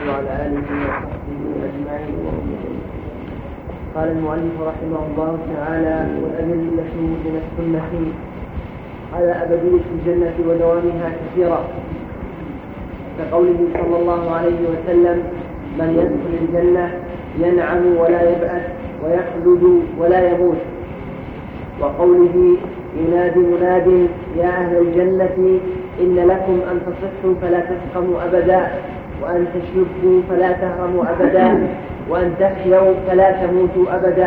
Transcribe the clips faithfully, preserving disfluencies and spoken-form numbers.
وعلى آله وصحبه أجمعين. قال المؤلف رحمه الله تعالى: والأدلة من السنة على أبدية الجنة ودوامها كثيرة، كقوله صلى الله عليه وسلم: من يدخل الجنة ينعم ولا يبأس ويخلد ولا يموت. وقوله: ينادي مناد يا أهل الجنة إن لكم أن تصحوا فلا تسقموا أبدا، وأن تشيبوا فلا تهرموا أبدا، وأن تحيوا فلا تموتوا أبدا.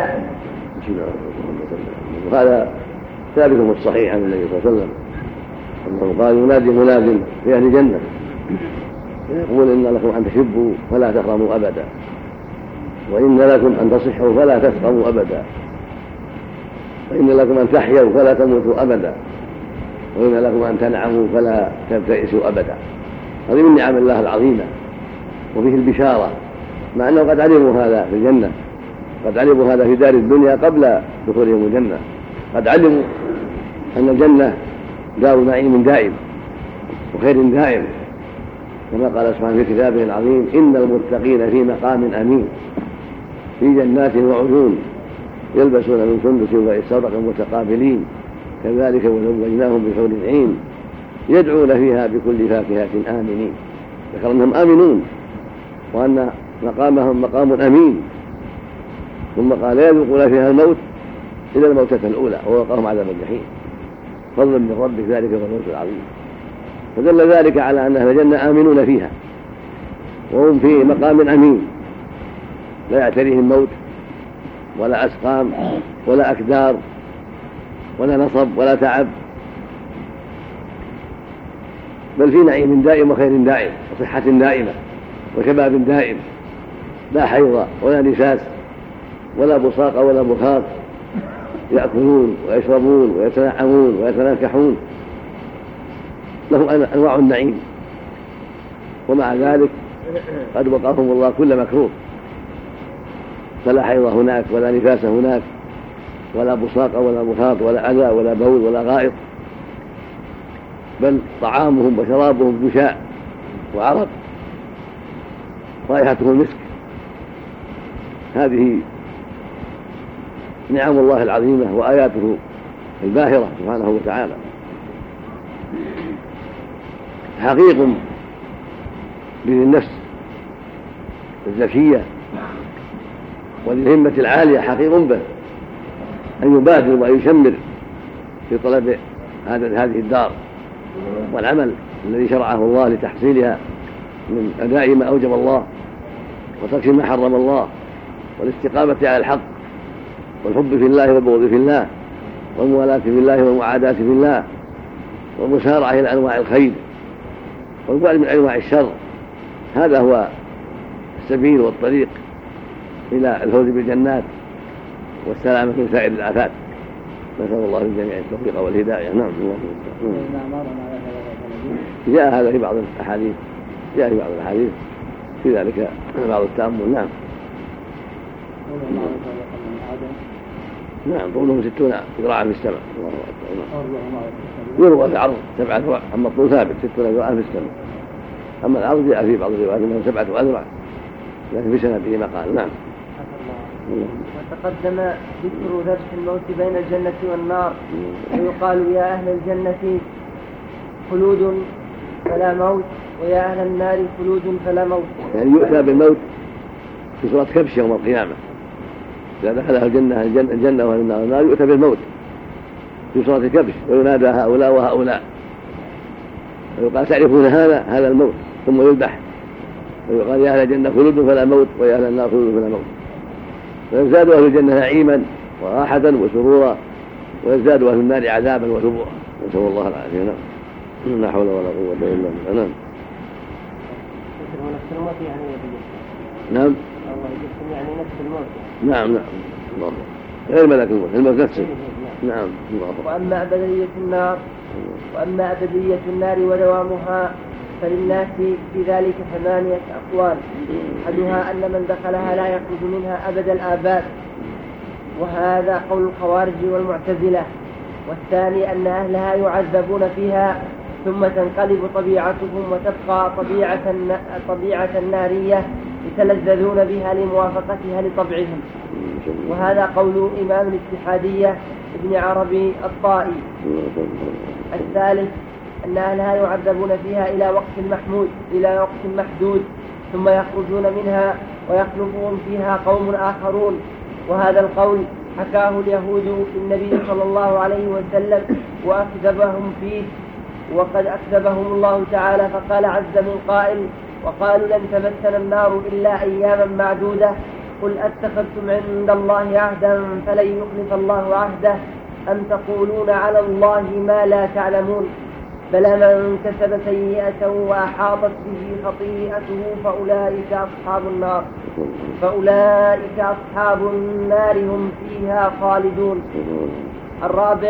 وهذا ثابت في الصحيح عن النبي صلى الله عليه وسلم أنه قال: ينادي مناد في أهل الجنة يقول إن لكم أن تشبوا فلا تهرموا أبدا، وإن لكم أن تصحوا فلا تسقموا أبدا، وإن لكم أن تحيوا فلا تموتوا أبدا، وإن لكم أن تنعموا فلا تبتئسوا أبدا. هذه من نعم الله العظيمة، وفيه البشارة، مع أنه قد علموا هذا في الجنة، قد علموا هذا في دار الدنيا قبل دخولهم الجنة، قد علموا أن الجنة دار نعيم دائم وخير دائم، كما قال سبحانه في كتابه العظيم: إن المتقين في مقام أمين في جنات وعيون يلبسون من سندس واستبرق متقابلين كذلك وزوجناهم بحور عين يدعون فيها بكل فاكهة آمنين. ذكر أنهم آمنون وأن مقامهم مقام أمين، ثم قال: لا يذوقون فيها الموت إلا الموتة الأولى ووقاهم عذاب الجحيم، فضلا من ربك ذلك هو الموت العظيم. فدل ذلك على أن أهل الجنة آمنون فيها وهم في مقام أمين، لا يعتريهم موت ولا أسقام ولا أكدار ولا نصب ولا تعب، بل في نعيم دائم وخير دائم وصحة دائمة وشباب دائم، لا حيض ولا نفاس ولا بصاق ولا بخار، يأكلون ويشربون ويتنعمون ويتناكحون، لهم أنواع النعيم، ومع ذلك قد وقاهم الله كل مكروه، فلا حيض هناك ولا نفاس هناك ولا بصاق ولا مخاط ولا أذى ولا بول ولا غائط، بل طعامهم وشرابهم بشاء وعرق رائحته المسك. هذه نعم الله العظيمة وآياته الباهرة سبحانه وتعالى، حقيق بذي النفس الزكية وذي الهمة العالية، حقيق به أن يبادر ويشمر في طلب هذه الدار والعمل الذي شرعه الله لتحصيلها من أداء ما أوجب الله وترك ما حرم الله، والاستقامة على الحق، والحب في الله والبغض في الله، والموالاة في الله والمعاداة في الله، والمسارعة إلى أنواع الخير والبعد من أنواع الشر. هذا هو السبيل والطريق إلى الفوز بالجنات والسلامة من سائر الآفات. نسأل الله للجميع التوفيق والهداية. نعم. جاء هذا في بعض الأحاديث، جاء في بعض الأحاديث في ذلك بعض التأمل. نعم. نعم. طولهم ستون ذراعا في السماء. الله أكبر. يروى في عرض سبعة ذراع، أما الطول ثابت ستون ذراعا في السماء، أما العرض جاء في بعض الروايات أنه سبعة أذرع، لكن في سنده مقال. نعم. وتقدم ذكر ذبح الموت بين الجنة والنار، ويقال: يا أهل الجنة خلود فلا موت، ويا أهل النار خلود فلا موت. يعني يؤتى بالموت في صورة كبش يوم القيامة، إذا دخلها الجنة الجنة وأهل النار النار يؤتى بالموت في صورة كبش، وينادى هؤلاء وهؤلاء، ويقال: تعرفون هذا هذا الموت، ثم يذبح، ويقال: يا أهل الجنة خلود فلا موت، ويا أهل النار خلود فلا موت. ويزداد أهل الجنة نعيما وراحة وسرورا، ويزداد أهل النار عذابا وثبورا، نسأل الله العافية. نعم. لا حول ولا قوة إلا بالله. نعم. نعم. يعني نفس الموت. نعم. نعم. الله. غير ملك الموت، الموت نفسه. نعم. الله. وأما أبدية النار وأما أبدية النار ودوامها فللناس في ذلك ثمانية أقوال. أحدها أن من دخلها لا يخرج منها أبد الآباد، وهذا قول الخوارج والمعتزلة. والثاني أن أهلها يعذبون فيها ثم تنقلب طبيعتهم وتبقى طبيعة, طبيعة نارية يتلذذون بها لموافقتها لطبعهم. وهذا قول إمام الاتحادية ابن عربي الطائي. الثالث أن أهلها يعذبون فيها إلى وقت محمود إلى وقت محدود ثم يخرجون منها ويخلفهم فيها قوم آخرون. وهذا القول حكاه اليهود في النبي صلى الله عليه وسلم وأكذبهم فيه، وقد أكذبهم الله تعالى فقال عز من قائل: وقالوا لن تمسنا النار إلا أياما معدودة قل أتخذتم عند الله عهدا فلن يخلف الله عهده أم تقولون على الله ما لا تعلمون بلى من كسب سيئة وأحاطت به خطيئته فأولئك أصحاب النار فأولئك أصحاب النار هم فيها خالدون. الرابع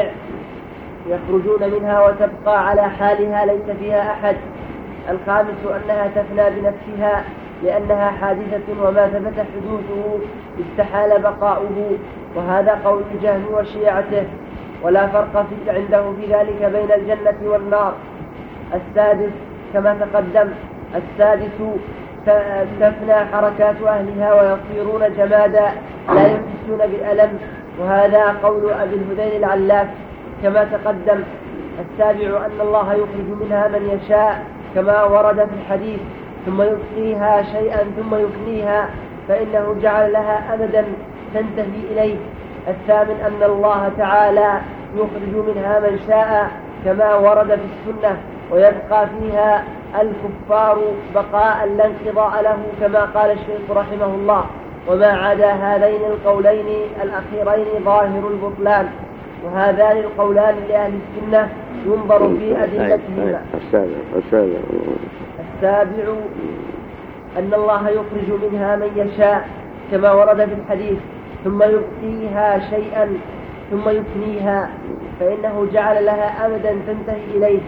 يخرجون منها وتبقى على حالها ليس فيها أحد. الخامس أنها تفنى بنفسها لأنها حادثة وما ثبت حدوثه استحال بقاؤه، وهذا قول الجهم وشيعته، ولا فرق في عنده في ذلك بين الجنة والنار. السادس كما تقدم. السادس تفنى حركات أهلها ويصيرون جمادا لا يحسون بالألم، وهذا قول أبي الهذيل العلاف كما تقدم. السابع أن الله يخرج منها من يشاء كما ورد في الحديث ثم يبقيها شيئا ثم يفنيها فإنه جعل لها أمدا تنتهي إليه. الثامن أن الله تعالى يخرج منها من شاء كما ورد في السنة ويبقى فيها الكفار بقاء لا انقضاء له كما قال الشيخ رحمه الله. وما عدا هذين القولين الأخيرين ظاهر البطلان، وهذان القولان لأهل السنة ينظر في أدلتهما. السابع السابع السابع أن الله يخرج منها من يشاء كما ورد في الحديث ثم يبقيها شيئا ثم يفنيها فإنه جعل لها أمدا تنتهي إليه.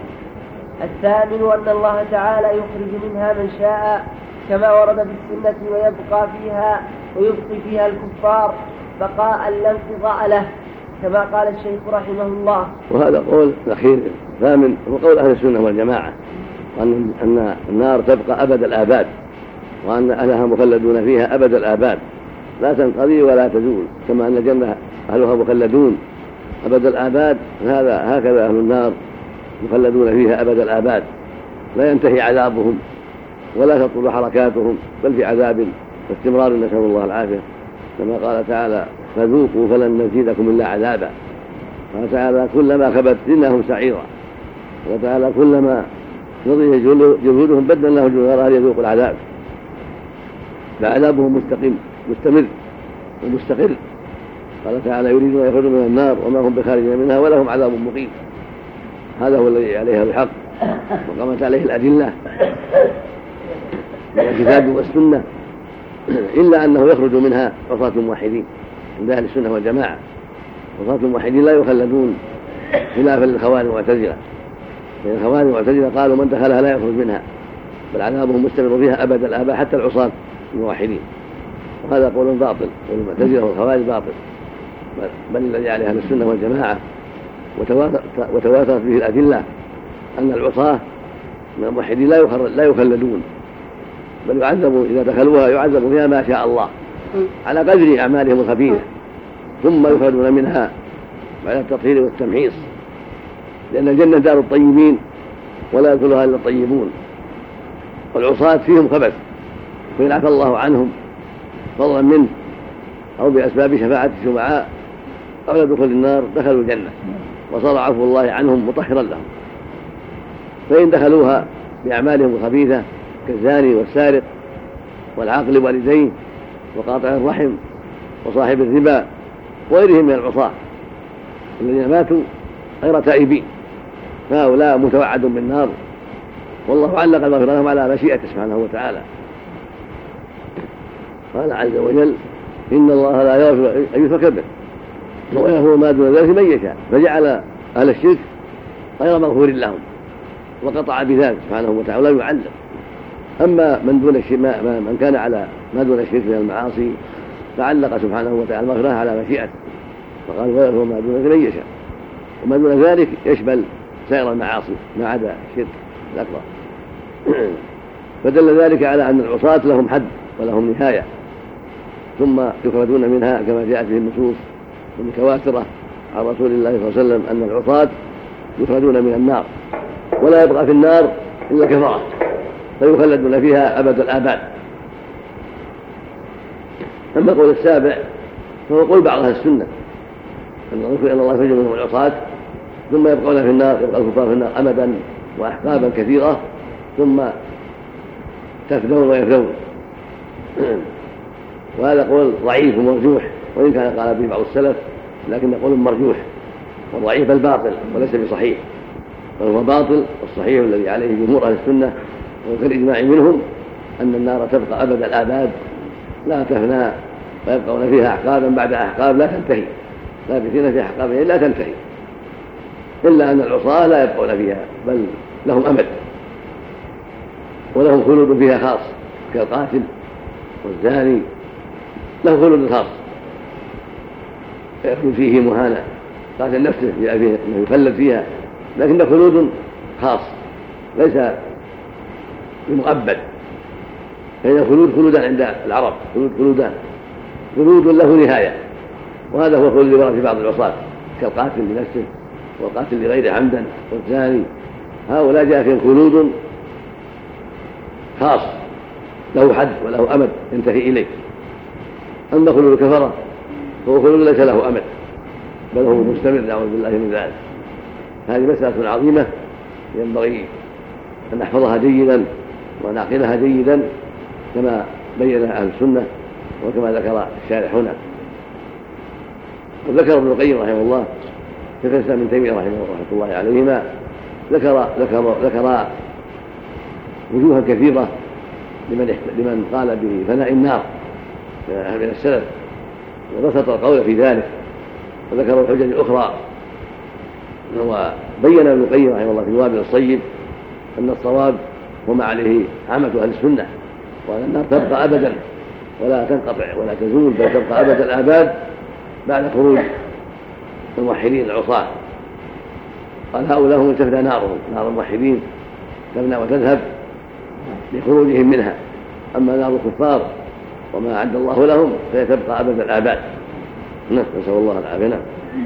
الثامن أن الله تعالى يخرج منها من شاء كما ورد في السنة ويبقى فيها ويبقي فيها الكفار بقاء لا انقضاء له كما قال الشيخ رحمه الله. وهذا قول الأخير الثامن هو قول أهل السنة والجماعة، وأن أن النار تبقى أبد الآباد، وأن أهلها مخلدون فيها أبد الآباد لا تنقضي ولا تزول، كما أن الجنة أهلها مخلدون أبد الآباد، هذا هكذا أهل النار مخلدون فيها أبد الآباد لا ينتهي عذابهم ولا تطول حركاتهم، بل في عذاب واستمرار نسأل الله العافية، كما قال تعالى: فذوقوا فلن نزيدكم إلا عذابا. قال تعالى: كلما خبت زدناهم سعيرا. قال تعالى: كلما نضج جلودهم بدلناه جلودا ليذوقوا العذاب. فعذابهم مستقيم مستمر ومستقر. قال تعالى: يريدون أن يخرجوا من النار وما هم بخارجين منها ولهم عذاب مقيم. هذا هو الذي عليها الحق وقامت عليه الأدلة من الكتاب والسنة، إلا أنه يخرج منها عصاة الموحدين عند أهل السنة والجماعة. عصاة الموحدين لا يخلدون خلافا للخوارج والمعتزلة، لأن الخوارج والمعتزلة قالوا من دخلها لا يخرج منها بل عذابهم مستمر فيها أبد الآباء حتى العصاة الموحدين، وهذا قول باطل، قول المعتزلة والخوارج باطل، بل الذي عليه أهل السنة والجماعة وتواترت به الأدلة أن العصاة من الموحدين لا يخلدون بل يعذبوا إذا دخلوها يعذبوا فيها ما شاء الله على قدر أعمالهم الخبيثة، ثم يخرجون منها بعد التطهير والتمحيص، لأن الجنة دار الطيبين ولا يدخلها إلا الطيبون، والعصاة فيهم خبث، فإن عفى الله عنهم فضلا منه أو بأسباب شفاعة الشفعاء قبل دخول النار دخلوا الجنة وصار عفو الله عنهم مطهرا لهم. فإن دخلوها بأعمالهم الخبيثة كالزاني والسارق والعاقل والديه وقاطع الرحم وصاحب الربا وغيرهم من العصاة الذين ماتوا غير تائبين، فهؤلاء متوعد بالنار، والله علق المغفرة لهم على مشيئته سبحانه وتعالى. قال عز وجل: إن الله لا يغفر أن يشرك به ويغفر ما دون ذلك من يشاء، فجعل أهل الشرك غير مغفور لهم وقطع بذلك سبحانه وتعالى ولا يعلق. أما من دون الشرك من كان على ما دون الشرك من المعاصي فعلق سبحانه وتعالى المغفرة على مشيئته، فقال: ويغفر ما دون ذلك من يشاء، وما دون ذلك يشمل سائر المعاصي ما عدا الشرك الأكبر. فدل ذلك على أن العصاة لهم حد ولهم نهاية، ثم يخرجون منها كما جاءت به النصوص المتواترة عن رسول الله صلى الله عليه وسلم أن العصاة يخرجون من النار ولا يبقى في النار إلا كفرة فيخلدون فيها أبد الآباد. أما قول السابع فهو قول بعض أهل السنة أن الله يخرج منهم العصاة ثم يبقون في النار، يبقى الكفار في النار أمدا وأحقابا كثيرة ثم تفنون ويفنون. وهذا قول ضعيف ومرجوح، وإن كان قال به بعض السلف لكن قول مرجوح والضعيف الباطل وليس بصحيح، بل هو باطل. والصحيح الذي عليه جمهور أهل السنة وكالإجماع منهم أن النار تبقى أبد الآباد لا تفنى ويبقون فيها أحقابا بعد أحقاب لا تنتهي، لابثين في أحقابها لا تنتهي، إلا أن العصاة لا يبقون فيها بل لهم أمد ولهم خلود فيها خاص كالقاتل والزاني له خلود خاص يكون فيه مهانة، قاتل نفسه جاء فيه أنه يخلد فيها لكن خلود خاص ليس بمؤبد، فإن خلود خلودان عند العرب، خلود خلودان خلود له نهاية، وهذا هو الخلود الذي ورد في بعض العصاة كالقاتل لنفسه والقاتل لغير عمدا والزاني، هؤلاء جاء فيهم خلود خاص له حد وله أمد ينتهي إليه. أما خلود الكفرة فهو خلود ليس له أمد بل هو مستمر نعوذ بالله من ذلك. هذه مسألة عظيمة ينبغي أن نحفظها جيدا ونعقلها جيدا كما بين أهل السنة وكما ذكر الشارح هنا. وذكر ابن القيم رحمه الله شيخ الإسلام ابن تيمية رحمه الله عليهما ذكر ذكر ذكر وجوها كثيرة لمن لمن قال بفناء النار من السلف وبسط القول في ذلك، وذكر الحجج الأخرى. وبين ابن القيم رحمه الله في الوابل الصيب أن الصواب وما عليه عامة أهل السنة، وأن النار تبقى أبدا ولا تنقطع ولا تزول بل تبقى أبد الآباد بعد خروج الموحدين العصاة. قال هؤلاء هم تفنى نارهم، نار الموحدين تفنى وتذهب لخروجهم منها، أما نار الكفار وما أعد الله لهم فهي تبقى أبد الآباد. نسأل الله العافية. نعم.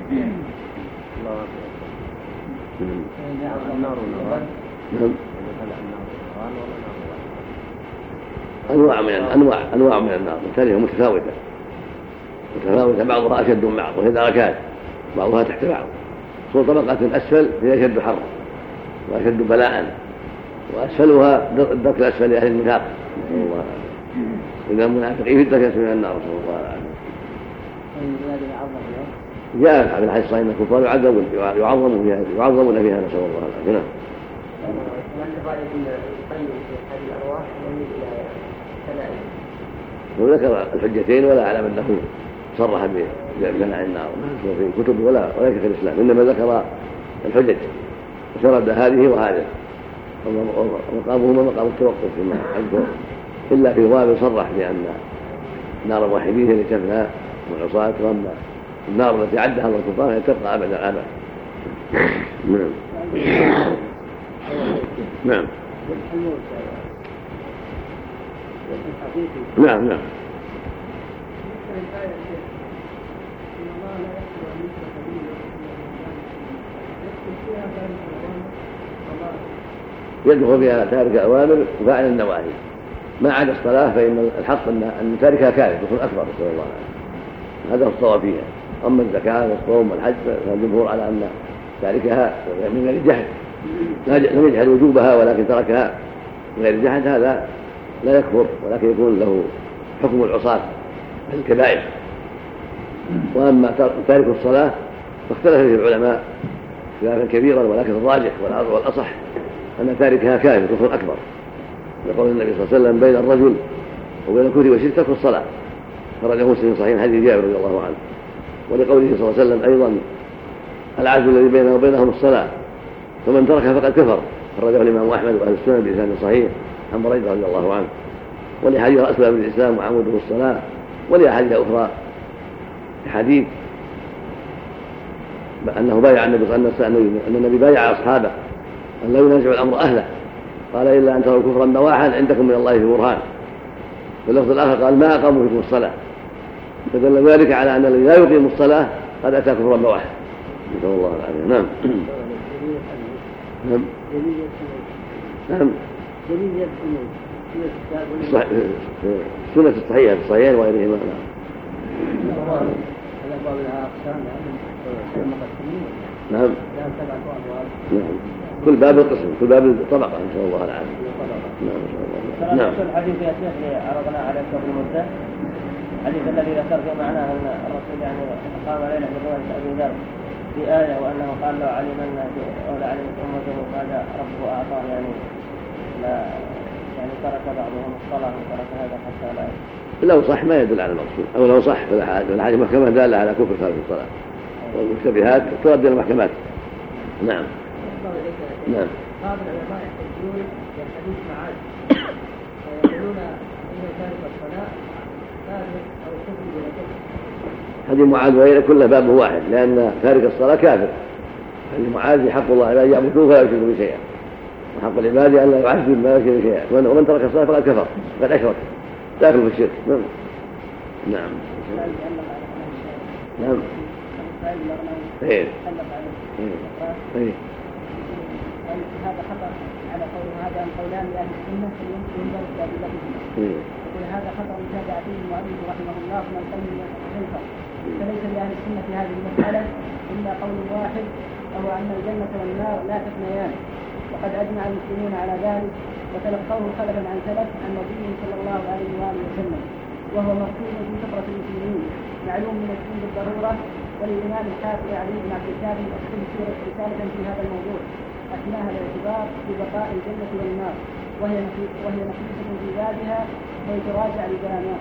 أنواع من أنواع أنواع من النار مختلفة متفاوتة متفاوتة بعضها أشد من بعض وهي دركات، بعضها تحت بعض. صور طبقة أسفل هي أشد حرا وأشد بلاء، وأسفلها الدرك الأسفل لأهل النفاق الله إذا المنافقين في الدرك من النار صلى الله عليه وسلم. جاء في الحديث الصحيح أن الكفار يعذبون يعظمون فيها يعظمون فيها نسأل الله العافية. وذكر الحجتين ولا أعلم أنه صرح بفناء النار في الكتب ولا ولا في الإسلام، إنما ذكر الحجج وسرد هذه وهذه ومقامهما مقام التوقف فيما أذكر، إلا في باب صرح بأن نار الموحدين هي تفنى والعصاة، وأما النار التي عدها الله الكفار هي تبقى أبد الآباد. نعم نعم نعم يدخل فيها تارك أوامر وفاعل النواهي ما عدا الصلاة، فإن الحق أن تاركها كافر يكون أكبر صلى الله عليه وسلم، هذا هو الصواب فيها. أما الزكاة والصوم والحج فالجمهور على أن تاركها من غير جهل لم يجهل وجوبها ولكن تركها من غير جهل هذا لا يكفر ولكن يكون له حكم العصاة الكبائر. وأما تارك الصلاة فاختلف فيه العلماء خلافا كبيرا، ولكن الراجح والأصح أن تاركها كافر كفر أكبر، لقول النبي صلى الله عليه وسلم بين الرجل وبين الكفر والشرك ترك الصلاة، خرجه مسلم صحيح حديث جابر رضي الله عنه. ولقوله صلى الله عليه وسلم أيضا العهد الذي بينه وبينهم الصلاة فمن تركها فقد كفر، خرجه الإمام أحمد وأهل السنن بإسناد صحيح عن بريدة رضي الله عنه. ولحديث أسلم بالإسلام وعموده الصلاة، ولأحاديث أخرى حديث أنه بايع النبي صلى الله عليه وسلم أن النبي بايع أصحابه أن لا ينازع الأمر أهله، قال إلا أن تروا كفرا بواحا عندكم من الله في برهان. في اللفظ الآخر قال ما أقاموا فيكم الصلاة، فدل ذلك على أن الذي لا يقيم الصلاة قد أتى كفرا بواحا، نسأل الله العافية. نعم نعم نعم سنة الصحيحة في الصحيحين وغيرهما. نعم نعم كل باب القسم، كل باب الطبقة، إن شاء الله العافية. نعم إن شاء الله. نعم. الحديث يا شيخ اللي عرضنا عليك قبل مدة، الحديث الذي ذكر في معناه أن الرسول يعني قام ليلة برواية أبي ذر في آية وأنه قال لو علمن أو لعلمت أمته هذا ربه أعطاه، يعني لا يعني ترك بعضهم الصلاة وترك هذا حتى لا. لو صح ما يدل على المقصود، أو لو صح فالحاجة محكمة دالة على كفر تارك الصلاة، والمشتبهات تؤدي إلى المحكمات. نعم نعم. بعض العلماء يحتجون بالحديث معاذ ويقولون إن تارك الصلاة كافر أو كفر ولا كفر. حديث معاذ وغيره كله باب واحد، لأن تارك الصلاة كافر. حديث معاذ حق الله أن يعبدوه فلا يشركوا به شيئا، وحق العباد أن لا يعبدوا ما يشركوا به شيئا، ومن ترك الصلاة فقد كفر فقد أشرك داخل في الشرك. نعم نعم نعم. ايه ايه هذا خطأ على قول هذا قولان لأهل السنة فيمكن ذلك بأدلتهم. يقول هذا خطأ تابع فيه المؤلف رحمه الله من القيم والحنفة، فليس لأهل السنة في هذه المسألة إلا قول واحد وهو أن الجنة والنار لا تفنيان، وقد أجمع المسلمون على ذلك وتلقوه خلفا عن سلف عن نبي صلى الله عليه وآله وسلم، وهو مكتوب في فطرة المسلمين معلوم من الدين بالضرورة. وللإمام الحافظ علي بن عبد الكافي أكتب سورة رسالة في هذا الموضوع أثناها الاعتبار ببقاء الجنة والنار، وهي وهي نقيصة في ذاتها ويتراجع لكلامها.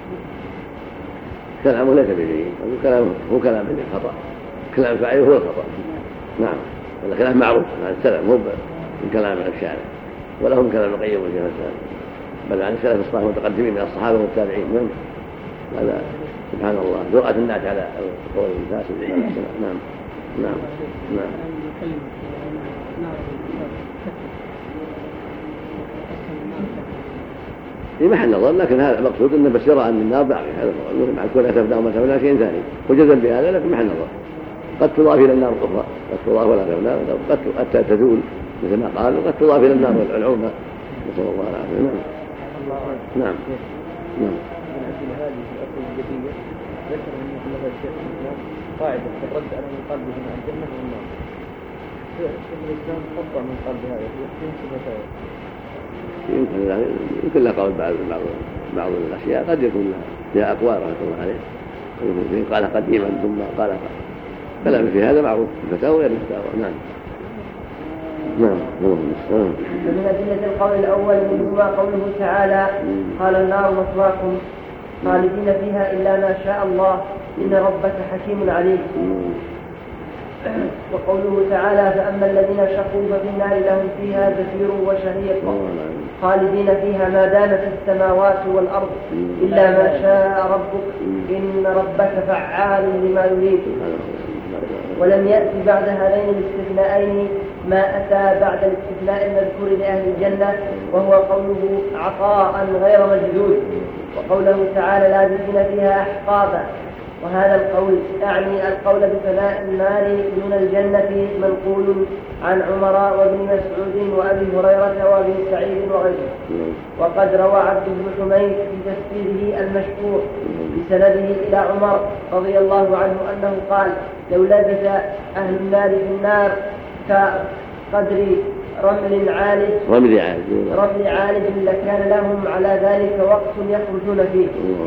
كلامه ليس بجيد، كلامه هو كلام خطأ، كلام فاعله هو الخطأ. نعم هذا كلام معروف عن السلف، مو من كلام الشارع ولا هم كلام القيم والشيخ السلف، بل عن السلف الصالح المتقدمين من الصحابة والتابعين. نعم هذا سبحان الله جرأة الناس على قول الفاسد. نعم نعم نعم. في محل نظر، لكن هذا المقصود انه بس يرى ان النار باقي، هذا مع كون اتبناه ومتى ولا شيء ثاني وجزم بهذا، لكن محل نظر قد تضاف الى النار الاخرى، قد تضاف ولا تبنى، قد حتى تزول مثل ما قال، وقد تضاف الى النار والعلومة، نسأل الله العافية. نعم نعم نعم. ذكر أن مثل الشيخ الإسلام قاعدة الرد على من قلبه مع الجنة والنار. الإسلام خطأ من قلب هذا يمكن يمكن له قول بعض بعض بعض الأشياء، قد يكون لها أقوال رحمة الله عليه، ويمكن قال قديما ثم قال كلام في هذا معروف الفتاوى غير الفتاوى. نعم نعم. فمن أدلة القول الأول منهما قوله تعالى قال النار مثواكم خالدين فيها إلا ما شاء الله إن ربك حكيم عليم. وقوله تعالى فأما الذين شقوا ففي النار لهم فيها زفير وشهيق خالدين فيها ما دامت السماوات والأرض إلا ما شاء ربك إن ربك فعال لما يريد. ولم يأتي بعد هذين الاستثناءين ما أتى بعد الاستثناء المذكور لأهل الجنة، وهو قوله عطاء غير مجدود، وقوله تعالى لابثين فيها أحقابا. وهذا القول أعني القول بفناء النار دون الجنة منقول عن عمر وابن مسعود وأبي هريرة وابن سعيد وغيره. وقد روى عبد بن حميد في تفسيره المشهور بسنده إلى عمر رضي الله عنه أنه قال لو لبث أهل النار في النار كقدر رمل عالج رمل عالج رمل عالج لكان لهم على ذلك وقت يخرجون فيه.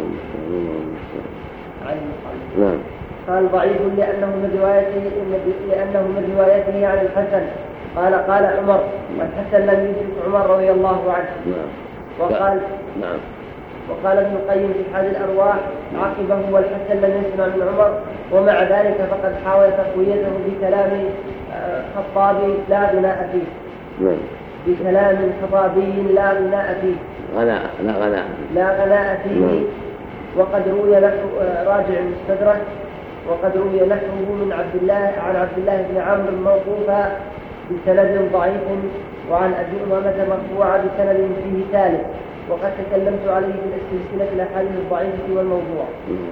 نعم. قال ضعيف لأنه من روايته لأنه من روايته عن الحسن قال قال عمر والحسن لم يدرك عمر رضي الله عنه. نعم. وقال نعم. وقال ابن القيم في حاد الأرواح عقبه والحسن لم يسمع من عمر، ومع ذلك فقد حاول تقويته بكلام خطابي لا غناء فيه. نعم. بكلام خطابي لا غناء فيه. غناء لا غناء لا غناء فيه. نعم. وقد روي له راجع المستدرك وقد روي نحوه من عبد الله عن عبد الله بن عمرو موقوفا بسند ضعيف، وعن أبي أمامة مرفوعا بسند فيه ثالث، وقد تكلمت عليه في السلسلة الأحاديث الضعيفة والموضوع.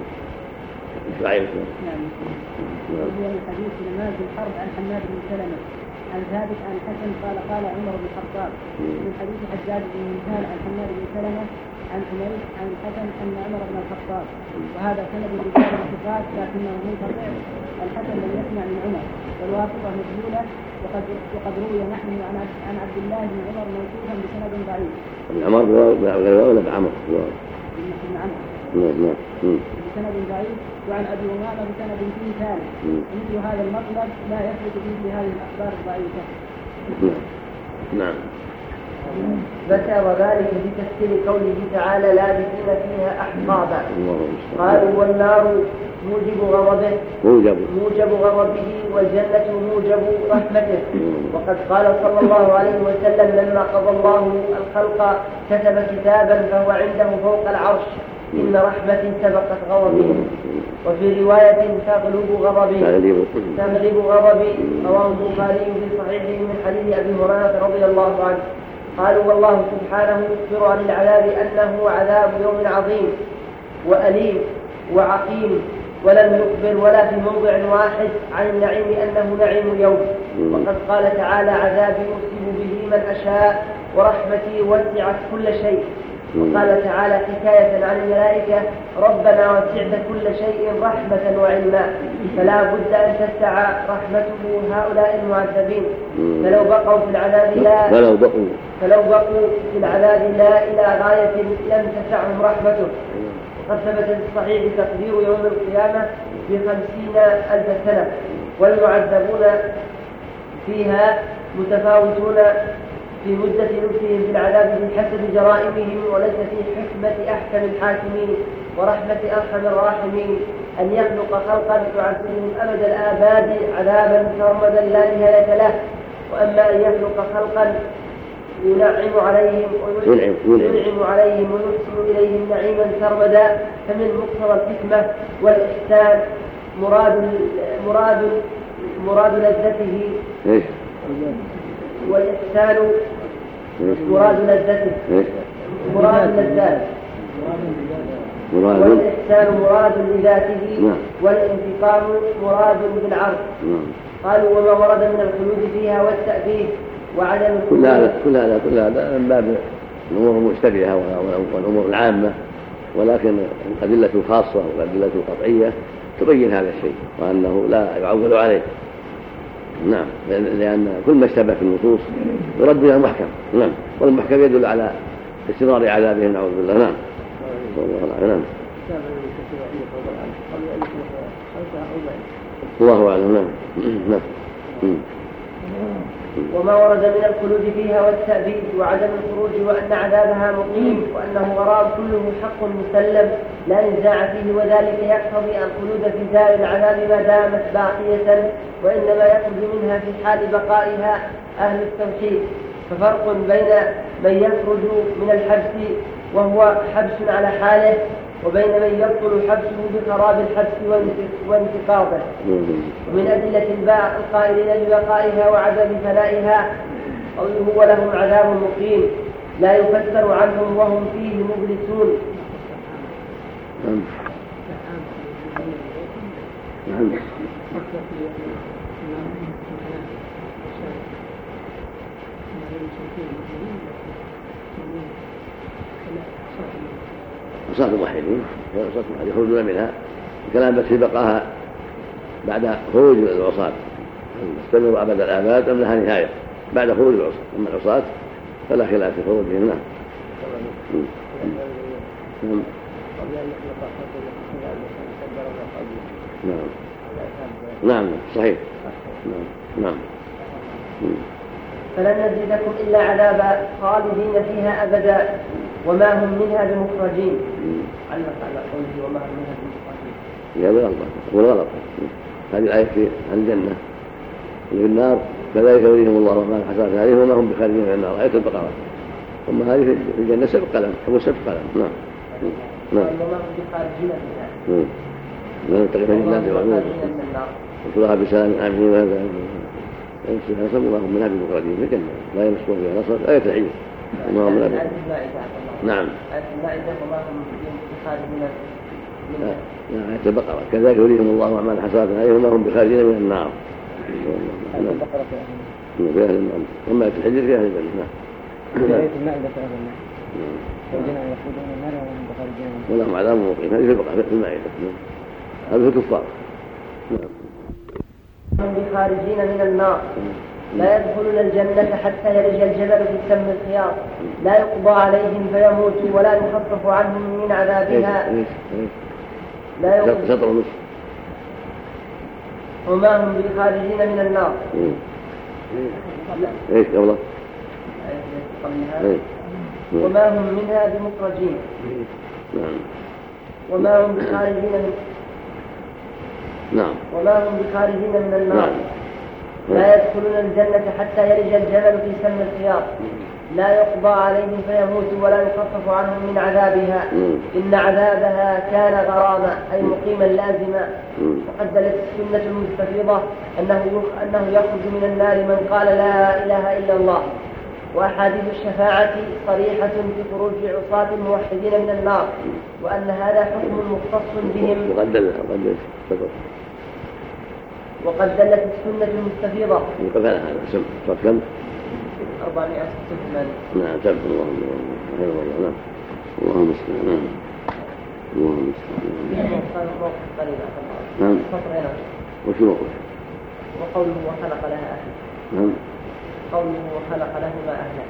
ضعيف. نعم. وهو من حديث نماذج الحرب عن حماد بن سلمة عن ثابت عن حسن قال قال عمر بن الخطاب. من حديث حجاج بن منهال عن حماد بن سلمة عن حميد عن الحسن أن عمر بن الخطاب، وهذا سند رجال الثقات لكنه منقطع. الحسن لم يسمع من عمر والواسطة مجهولة، وقد وقد روي نحن عن عن عبد الله بن عمر موقوفا بسند ضعيف. عمر غير ولا بعمر؟ بن عمر. نعم نعم. بسند ضعيف، وعن أبي أمامة بسند فيه ثالث. مثل هذا المطلب لا يثبت فيه هذه الأخبار الضعيفة. نعم. ذكر ذلك في تفسير قوله تعالى لابثين فيها أحقابا. قالوا والنار موجب غضبه موجب موجب غضبه والجنة موجب رحمته. وقد قال صلى الله عليه وسلم لما قضى الله الخلق كتب كتابا فهو عنده فوق العرش إن رحمتي سبقت غضبي. وفي رواية تغلب غضبي تغلب غضبي رواه البخاري في صحيحه من حديث أبي هريرة رضي الله عنه. قالوا والله سبحانه يخبر عن العذاب أنه عذاب يوم عظيم وأليم وعقيم، ولم يخبر ولا في موضع واحد عن النعيم أنه نعيم يوم. وقد قال تعالى عذابي أصيب به من أشاء ورحمتي وسعت كل شيء. وقال تعالى حكاية عن الملائكة ربنا وسعت كل شيء رحمة وعلما، فلا بد أن تسع رحمته هؤلاء المعذبين. فلو بقوا في العذاب لا فلو بقوا فلو بقوا في العذاب لا إلى غاية لم تسعهم رحمته. وقد ثبت في الصحيح تقدير يوم القيامة بخمسين ألف سنة، والمعذبون فيها متفاوتون في مدة لبثهم في العذاب بحسب جرائمهم، وليس في حكمة أحكم الحاكمين ورحمة أرحم الراحمين أن يخلق خلقا يعذبهم أبد الآباد عذابا سرمدا لا نهاية له. وأما أن يخلق خلقا ينعم عليهم وينعم عليهم ويحسن إليهم نعيما سرمدا فمن مقتضى الحكمة والإحسان مراد مراد مراد لذته والإحسان مراد لذته مراد لذاته والإحسان مراد لذاته والانتقام مراد بالعرض. قالوا وما ورد من الخلود فيها والتأبيد وعدم كل هذا كل هذا كل هذا من باب الأمور المشتبهة والأمور العامة، ولكن الأدلة الخاصة والأدلة القطعية تبين هذا الشيء وأنه لا يعول عليه. نعم، لأن كل ما اشتبه في النصوص يرد إلى المحكم. نعم، والمحكم يدل على استمرار عذابهم نعوذ بالله. نعم. نعم. الله أعلم. نعم. نعم. وما ورد من الخلود فيها والتأبيد وعدم الخروج وأن عذابها مقيم وأنه غرام كله حق مسلم لا نزاع فيه، وذلك يقتضي الخلود في دار العذاب ما دامت باقية، وإنما يخرج منها في حال بقائها أهل التوحيد. ففرق بين من يخرج من الحبس وهو حبس على حاله وبين من يبطل حبسه بخراب الحبس وانتقاضه. ومن أدلة الباء القائلين ببقائها وعدم فنائها قوله ولهم عذاب مقيم لا يفسر عنهم وهم فيه مبلسون. عصاة الموحدين يخرجون منها الكلام بس في بقاها بعد خروج العصاة تستمر أبد الآباد أم لها نهاية بعد خروج العصاة. أما العصاة فلا خلاف في خروجهم. نعم. نعم. نعم صحيح. نعم. نعم. فلن نزيدكم إلا عذابا خالدين فيها أبدا وما هم منها بمخرجين. علق على قوله وما هم منها بمخرجين. هذا غلط والغلط. هذه الآية في الجنة في النار كذلك يريهم الله الرحمن حسنات عليهم وما هم بخارجين من النار. آية البقرة. ثم هذه في الجنة سبق قلم أو سبق قلم. نعم. نعم. وما هم بخارجين منها. لا نتقي في الله وعلوم وصلها بسلام آمنين وهذا نسأل الله من هذه المقردين في الجنة لا يمسون فيها نصر آية الحديث وما هم من نعم آية البقرة كذلك يريهم الله أعمال حسنات عليهم وما هم بخارجين من النار في أهل النار وما آية الحجر في أهل الجنة آية المائدة في أهل النار الذين يخرجون من النار وهم بخارجين ولهم عذاب مقيم هذه في البقرة في المائدة هذا في الكفار هم بخارجين من النار لا يدخلون الجنة حتى يلج الجبل في سم الخياط لا يقضى عليهم فيموتوا ولا يخفف عنهم من عذابها لا يقضى وما هم بخارجين من النار ايش يلا وما هم منها بمخرجين وما هم بخارجين من نعم وما هم بخارجين من النار لا يدخلون الجنة حتى يلج الجبل في سم الخياط لا يقضى عليهم فيموتوا ولا يخفف عنهم من عذابها إن عذابها كان غراما أي مقيما لازما وقد دلت السنة المستفيضة أنه أنه يخرج من النار من قال لا إله إلا الله وأحاديث الشفاعة صريحة في خروج عصاة الموحدين من النار وأن هذا حكم مختص بهم وقد دلت وقد دلت السنة المستفيضة وقفل هذا سم صف كم؟ أربعمائة وستة وثمانين نعم سبح الله الله نعم اللهم استعان نعم اللهم استعان نعم وشو موقف؟ وقوله وخلق لها أهلا نعم قوله وخلق لهما أهلا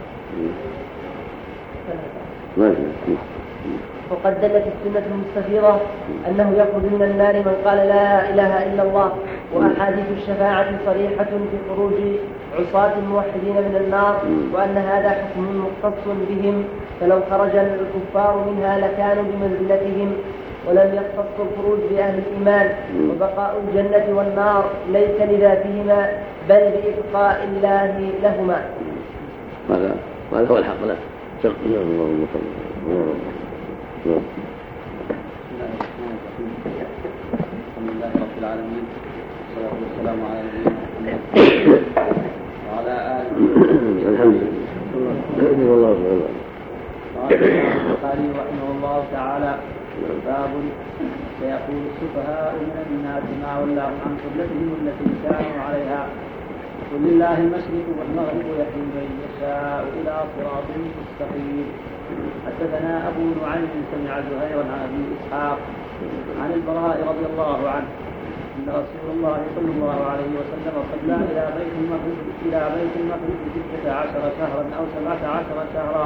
ماشي وقد دلت السنة المستفيضة أنه يخرج من النار من قال لا إله إلا الله وأحاديث الشفاعة صريحة في خروج عصاة الموحدين من النار وأن هذا حكم مختص بهم فلو خرج الكفار منها لكانوا بمنزلتهم ولم يختص الخروج بأهل الإيمان وبقاء الجنة والنار ليس لذاتهما بل بإبقاء الله لهما. هذا هذا هو الحق. لا سمع اللهم صل بسم الله رب العالمين والصلاة والسلام على نبينا محمد وعلى آله الحمد لله والله تعالى. قال البخاري رحمه الله تعالى باب سيقول السفهاء من الناس ما ولاهم عن قبلتهم التي كانوا عليها قل لله المشرق والمغرب يهدي من يشاء إلى صراط مستقيم. حدثنا أبو نعيم سمع زهيرا عن أبي إسحاق عن البراء رضي الله عنه أن رسول الله صلى الله عليه وسلم صلى إلى بيت المقدس إلى بيت المقدس ستة عشر شهرا أو سبعة عشر شهرا.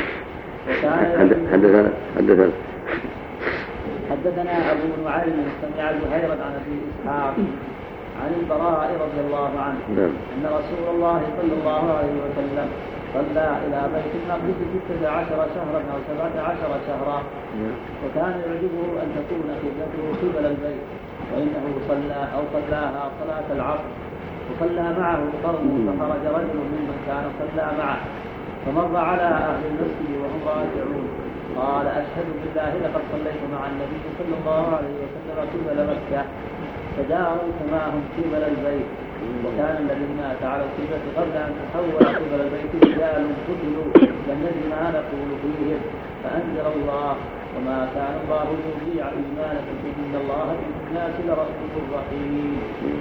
حدثنا حدثنا حدثنا أبو نعيم سمع زهيرا عن أبي إسحاق عن البراء رضي الله عنه أن رسول الله صلى الله عليه وسلم صلى إلى بيت المقدس ستة عشر شهرا أو سبعة عشر شهرا وكان يعجبه أن تكون قبلته قبل البيت وإنه صلى أو صلاها صلاة العصر وصلى معه قوم فخرج رجل ممن كان صلى معه فمر على أهل المسجد وهم راجعون قال أشهد بالله لقد صليت مع النبي صلى الله عليه وسلم قبل مكة فداروا كما هم قبل البيت وكان الذي مات على القبلة قبل أن تحول قبل البيت رجال قتلوا لم ندر ما نقول فيهم فأنزل الله وما كان الله ليضيع إيمانكم إن الله بالناس لرؤوف رحيم.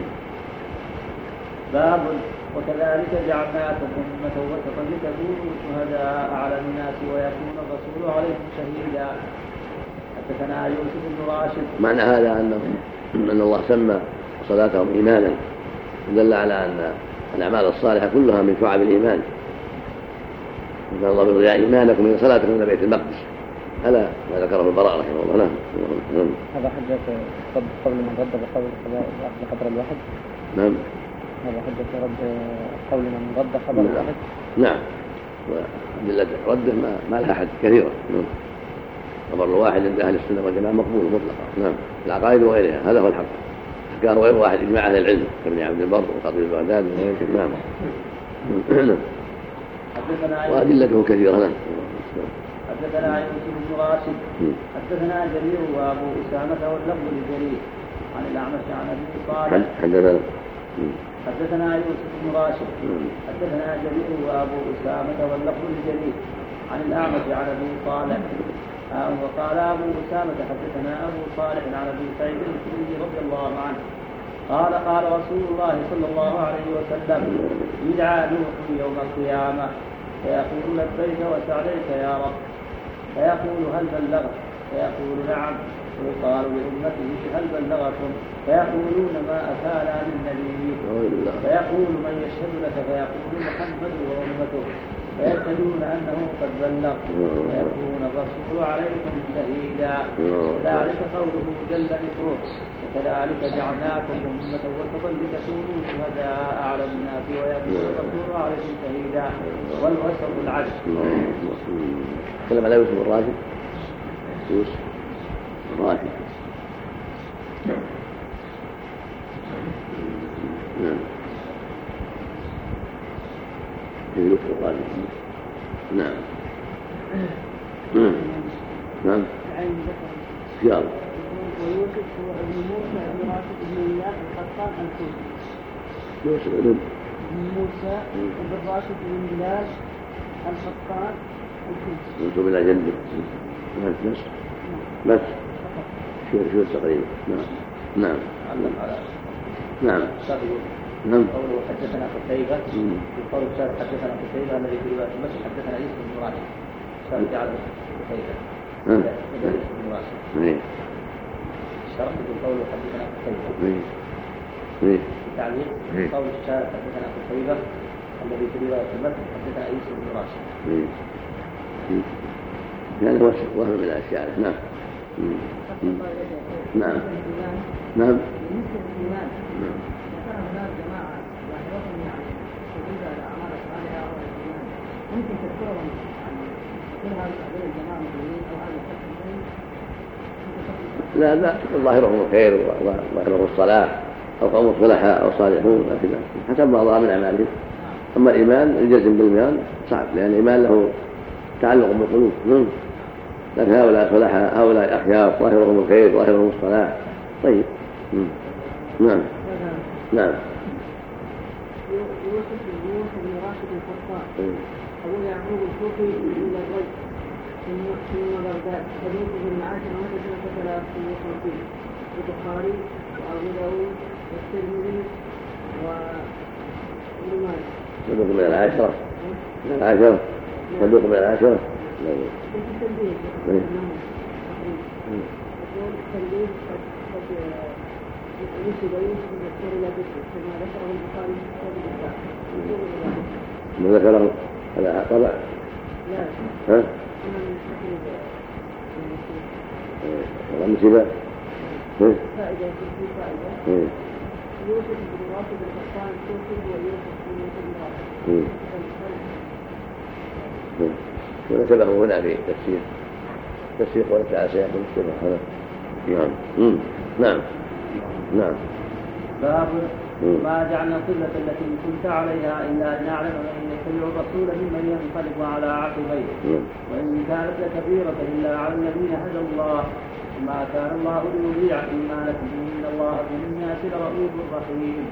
باب وكذلك جعلناكم أمة وسطا لتكونوا شهداء على الناس ويكون الرسول عليكم شهيدا. حدثنا يوسف بن راشد. معنى هذا أنه أن الله سمى صلاتهم إيمانا دل على أن الأعمال الصالحة كلها من شعب الإيمان. إن الله بضياع إيمانكم من صلاتكم إلى بيت المقدس هذا ما ذكره البراء رحمه الله. نعم. هذا حجة قبل من رد بقول أخذ خبر الواحد. نعم. هذا حجة رد قول من رد خبر الواحد. نعم. وأدلة رده ما ما لها حد كثيرة. نعم. خبر الواحد عند أهل السنة والجماعة مقبول مطلقا. نعم. العقائد وغيرها هذا هو الحق. كان غير واحد إجماع أهل العلم كابن عبد البر وخطيب البغدادي وغيره. نعم. وأدلته كثيرة. نعم. حدثنا يوسف بن راشد حدثنا جرير وابو اسامه واللفظ لجرير عن الأعمش عن أبي صالح حدثنا حدثنا يوسف بن راشد حدثنا جرير وأبو أسامة واللفظ لجرير عن الأعمش عن أبي صالح وقال أبو أسامة حدثنا أبو صالح عن أبي سعيد الخدري رضي الله عنه قال قال رسول الله صلى الله عليه وسلم يدعى نوح يوم القيامة فيقول لبيك وسعديك يا رب فيقول هل بلغت فيقول نعم ويقال لأمته هل بلغكم فيقولون ما أتانا من نبي فيقول من يشهد لك فيقول محمد وأمته فيشهدون أنه قد بلغ فيكون الرسول عليكم شهيدا ذلك قوله جل ذكره وكذلك جعلناكم أمة وسطا لتكونوا شهداء على الناس ويكون الرسول عليكم شهيدا والوسط العدل. تكلم على يوسف الراشد يوسف الراشد نعم يوسف الراشد نعم نعم نعم ويوسف هو ابن موسى بن راشد بن اياس القطان الكوفي. يوسف ابن موسى بن راشد بن اياس القطان الكوفي. يوسف بن جده بس بس شو شو تقريبا نعم نعم نعم نعم قوله حدثنا قتيبة وقول الشارع حدثنا قتيبة الذي في رواية مسلم حدثنا يوسف بن راشد الشارع جعل قتيبة يوسف بن راشد شرح بالقول حدثنا قتيبة في تعليق قول الشارع حدثنا قتيبة الذي في رواية مسلم حدثنا يوسف بن راشد يعني هو وهم من الأشياء نعم نعم نعم ممكن تذكرهم كل هذه الجماعة المسلمين أو هذا لا لا ظاهرهم الخير وظاهرهم الصلاة أو قوم صلحاء أو صالحون لكن حسب ما ظهر من أعمالهم. أما الإيمان الجزم بالإيمان صعب لأن الإيمان له تعلق بالقلوب لكن هؤلاء صلحاء هؤلاء أخيار ظاهرهم الخير ظاهرهم الصلاة. طيب نعم نعم يوسف بن راشد القطان أبو يعقوب الكوفي إلى الرجل ثم بغداد حديثه بالمعاشر ومتى سنة ثلاثين وخمسين البخاري وأبو داود والترمذي وابن ماجه. صدوق من العاشرة من العاشرة صدوق من العاشرة. في التنبيه يقول التنبيه قد نسب يوسف المذكور إلى بكر كما ذكره البخاري في كتاب الإسلام. ما ذكره هذا طبع لا ها والنسبة فائدة في فائدة يوسف بن راشد القطان الكوفي ويوسف بن راشد ونسبه هنا في تفسير تفسير قوله تعالى سيكون الشبه هذا نعم نعم نعم باب ما جعلنا القبلة التي كنت عليها إلا أن نعلم من يتبع الرسول ممن ينقلب على عقبيه وإن كانت لكبيرة إلا على الذين هدى الله ما كان الله ليضيع إيمانكم إن الله بالناس لرؤوف رحيم.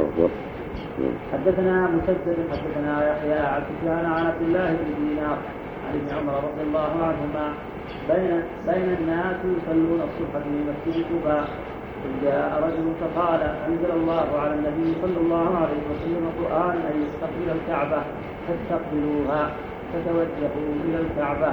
حدثنا مسدد حدثنا يحيى عن سفيان عن عبد الله بن دينار عن ابن عمر رضي الله عنهما بين بين الناس يصلون الصبح في مسجد قباء جاء رجل فقال أنزل الله على النبي صلى الله عليه وسلم قرآن أن يستقبل الكعبة فاستقبلوها فتوجهوا إلى الكعبة.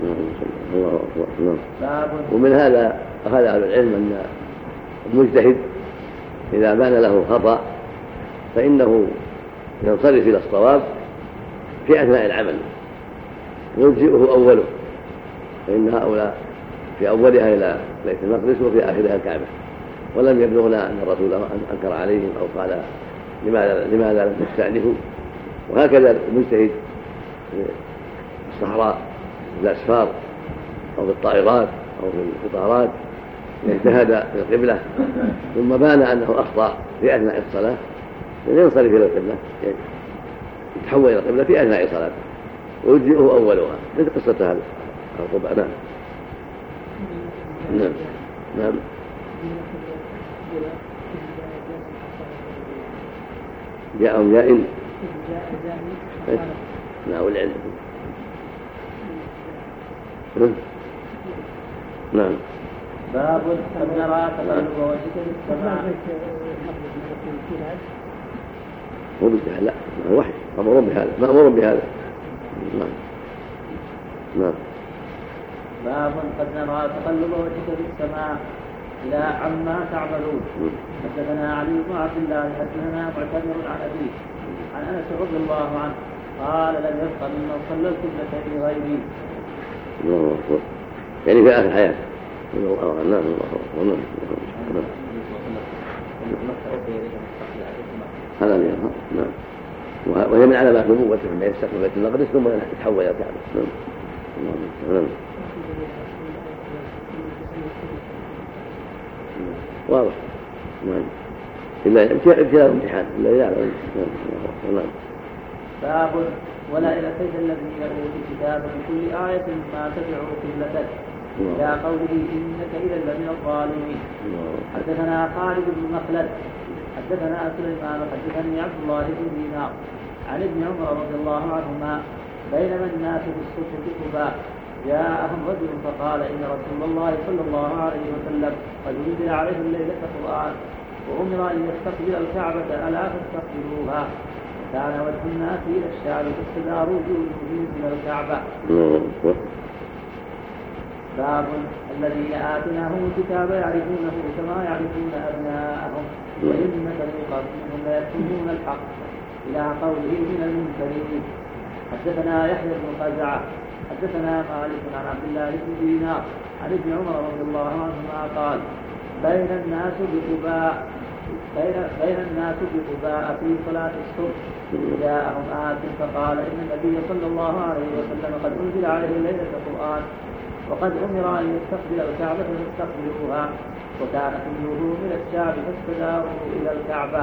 ومن هذا أخذ أهل العلم أن المجتهد إذا بان له خطأ فإنه ينصرف إلى الصواب في أثناء العمل ويجزئه أوله فإن هؤلاء في أولها إلى بيت المقدس وفي آخرها الكعبة ولم يبلغنا أن الرسول أنكر عليهم أو قال لماذا, لماذا لم تستأنفوا. وهكذا المجتهد في الصحراء في الأسفار أو في الطائرات أو في القطارات اجتهد في القبلة ثم بان أنه أخطأ في أثناء الصلاة ينصرف إلى القبلة يتحول إلى القبلة في أثناء صلاته ويجزئه أولها مثل قصة هذا القباء. نعم نعم جاءهم جائن لا والعلم نعم. باب قد نرى تقلب وجهك في السماء. مو بهذا لا هو وحي مأمور بهذا مأمور بهذا. نعم. نعم. باب قد نرى تقلب وجهك في السماء إلى عما تعملون. حدثنا علي بن عبد الله حدثنا معتمر عن أبيه عن أنس رضي الله عنه قال لم يبق ممن صلى القبلتين غيري. الله أكبر. يعني في آخر حياته الله أعلم. الله أعلم. هذا اللي يظهر. نعم. وهي من علامات نبوته أنه يستقبل بيت المقدس ثم يتحول إلى الكعبة. نعم. الله أعلم. واضح. نعم. إلا ابتلاء امتحان إلا يعلم. نعم. باب ولا إلى سيد الذين أوتوا الكتاب بكل آية ما تبعوا قبلتك إلى قوله إنك إذا لمن الظالمين. حدثنا خالد بن مخلد حدثنا سليمان حدثني عبد الله بن دينار عن ابن عمر رضي الله عنهما بينما الناس في الصبح بقباء جاءهم رجل فقال إن رسول الله صلى الله عليه وسلم قد أنزل عليه الليلة قرآن وأمر أن يستقبل الكعبة ألا فاستقبلوها. كان وجه الناس إلى الشام فاستداروا وجوههم من الكعبة. باب الذين آتيناهم الكتاب يعرفونه كما يعرفون أبناءهم وإن فريقا منهم ليكتمون الحق إلى قوله من المنكرين. حدثنا يحيى بن خزاعة حدثنا مالك عن عبد الله بن دينار عن ابن عمر رضي الله عنهما قال بين الناس بقباء بين, بين الناس بقباء في صلاة الصبح جاءهم آت فقال إن النبي صلى الله عليه وسلم قد أنزل عليه ليلة القرآن وقد أمر أن يستقبل الكعبة فاستقبلوها وكانت وجوههم إلى الشام فاستداروا إلى الكعبة.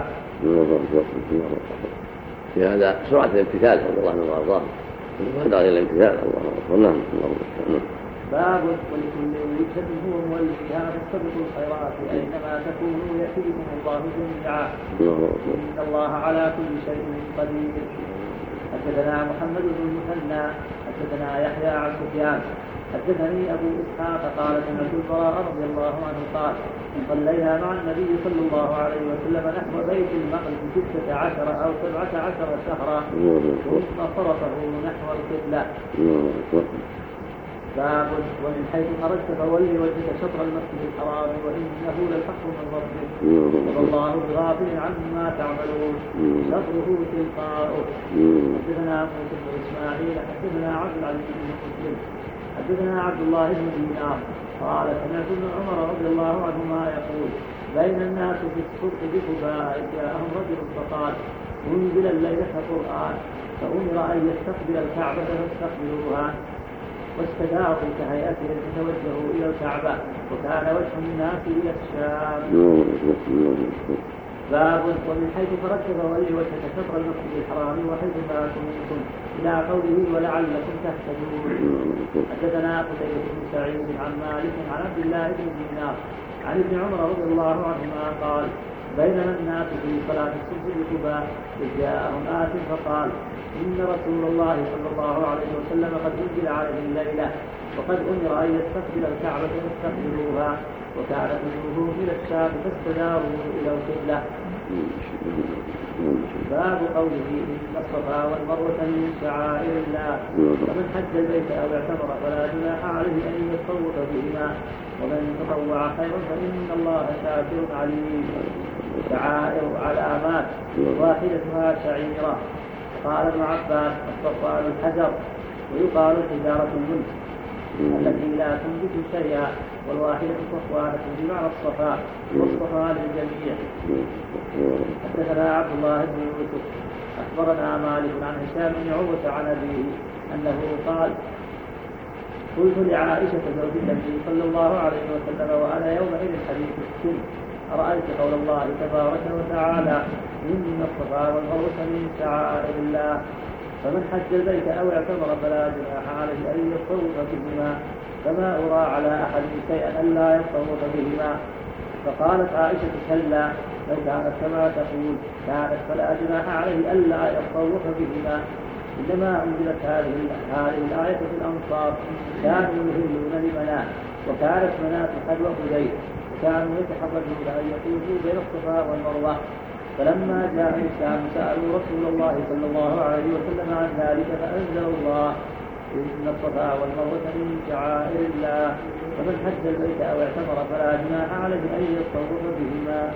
في هذا سرعة الامتثال رضي الله عنه وارضاه وهذا غير الامتثال. الله أكبر. باب ولكل وجهة هو موليها فاستبقوا الخيرات أينما تكونوا يأتي بكم الله جميعا إن الله على كل شيء قدير. حدثنا محمد بن المثنى حدثنا يحيى عن سفيان حدثني أبو إسحاق قال سمعت البراء رضي الله عنه قال صلينا مع النبي صلى الله عليه وسلم نحو بيت المقدس ستة عشر أو سبعة عشر شهرا ثم صرفه نحو القبلة. باب ومن حيث خرجت فولي وجهك شطر المسجد الحرام وإنه للحق من ربك والله بغافل عما تعملون شطره تلقاؤه. حدثنا موسى بن إسماعيل حدثنا عبد العزيز بن مسلم حدثنا عبد الله بن دينار قال سمعت ابن عمر رضي الله عنهما يقول بين الناس في الصبح بقباء جاءهم رجل فقال أنزل الليلة قرآن فأمر أن يستقبل الكعبة فاستقبلوها واستداروا كهيئتهم فتوجهوا إلى الكعبة وكان وجه الناس إلى الشام. باب ومن حيث خرجت فولي وجهك شطر المسجد الحرام وحيث ما كنتم إلى قوله ولعلكم تهتدون. حدثنا قتيبة بن سعيد عن مالك عن عبد الله بن دينار عن ابن عمر رضي الله عنهما قال بينما الناس في صلاة الصبح بقباء إذ جاءهم آت فقال إن رسول الله صلى الله عليه وسلم قد أنزل عليه الليلة وقد أمر أن يستقبل الكعبة فاستقبلوها وكانت وجوههم إلى الشام فاستداروا إلى القبلة. باب قوله إن الصفا والمروة من شعائر الله فمن حج البيت أو اعتمر فلا جناح عليه أن يتطوف بهما ومن تطوع خيرا فإن الله شاكر عليم. شعائر علامات واحدتها شعيرة. قال ابن عباس الصفا الحجر ويقال حجارة الملك التي لا تنبت شيئا والواحدة صفوانة بمعنى الصفا والصفا للجميع. حدثنا عبد الله بن يوسف أخبرنا مالك عن هشام بن عروة عن أبيه أنه قال قلت لعائشة زوج النبي صلى الله عليه وسلم وأنا يومئذ حديث السن أرأيت قول الله تبارك وتعالى إن الصفا والمروة من شعائر الله فمن حج البيت أو اعتمر فلا جناح عليه أن يطوف بهما فما أرى على أحد شيئا ألا يطوف بهما. فقالت عائشة كلا لو كانت كما تقول كانت فلا جناح عليه ألا يطوف بهما إنما أنزلت هذه هذه الآية في الأنصار كانوا يهلون لمناة وكانت مناة حلوى حديث وكانوا يتحرجون أن يطوفوا بين الصفا والمروة فلما جاء الإسلام سألوا رسول الله صلى الله عليه وسلم عن ذلك فأنزل الله إن الصفا والمروة من شعائر الله فمن حج البيت أو اعتمر فلا جناح عليه أن يطوف بهما.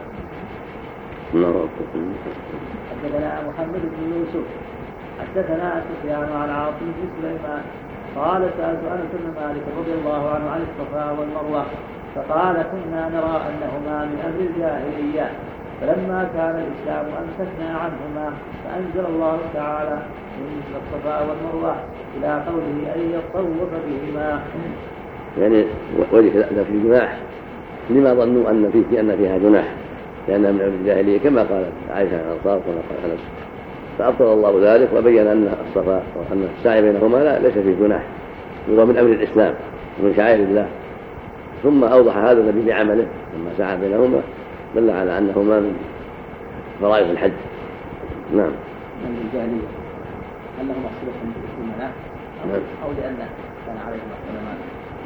حدثنا محمد بن يوسف حدثنا سفيان عن عاصم بن سليمان قال سألت أنس بن مالك رضي الله عنه عن الصفا والمروة فقال كنا نرى أنهما من أمر الجاهلية فلما كان الإسلام أمسكنا عنهما فأنزل الله تعالى إن الصفا والمروة إلى قوله أن يطوف بهما. يعني وجه في جناح لما ظنوا أن فيه أن فيها جناح لأنها من أمر الجاهلية كما قالت عائشة عن الأنصار كما قال أنس فأبطل الله ذلك وبين أن الصفا وأن السعي بينهما لا ليس فيه جناح هو من أمر الإسلام ومن شعائر الله ثم أوضح هذا النبي بعمله لما سعى بينهما دل على أنهما من فرائض الحج. نعم. من الجاهلية أنه مقصود في المناة أو لأن كان عليهم العلماء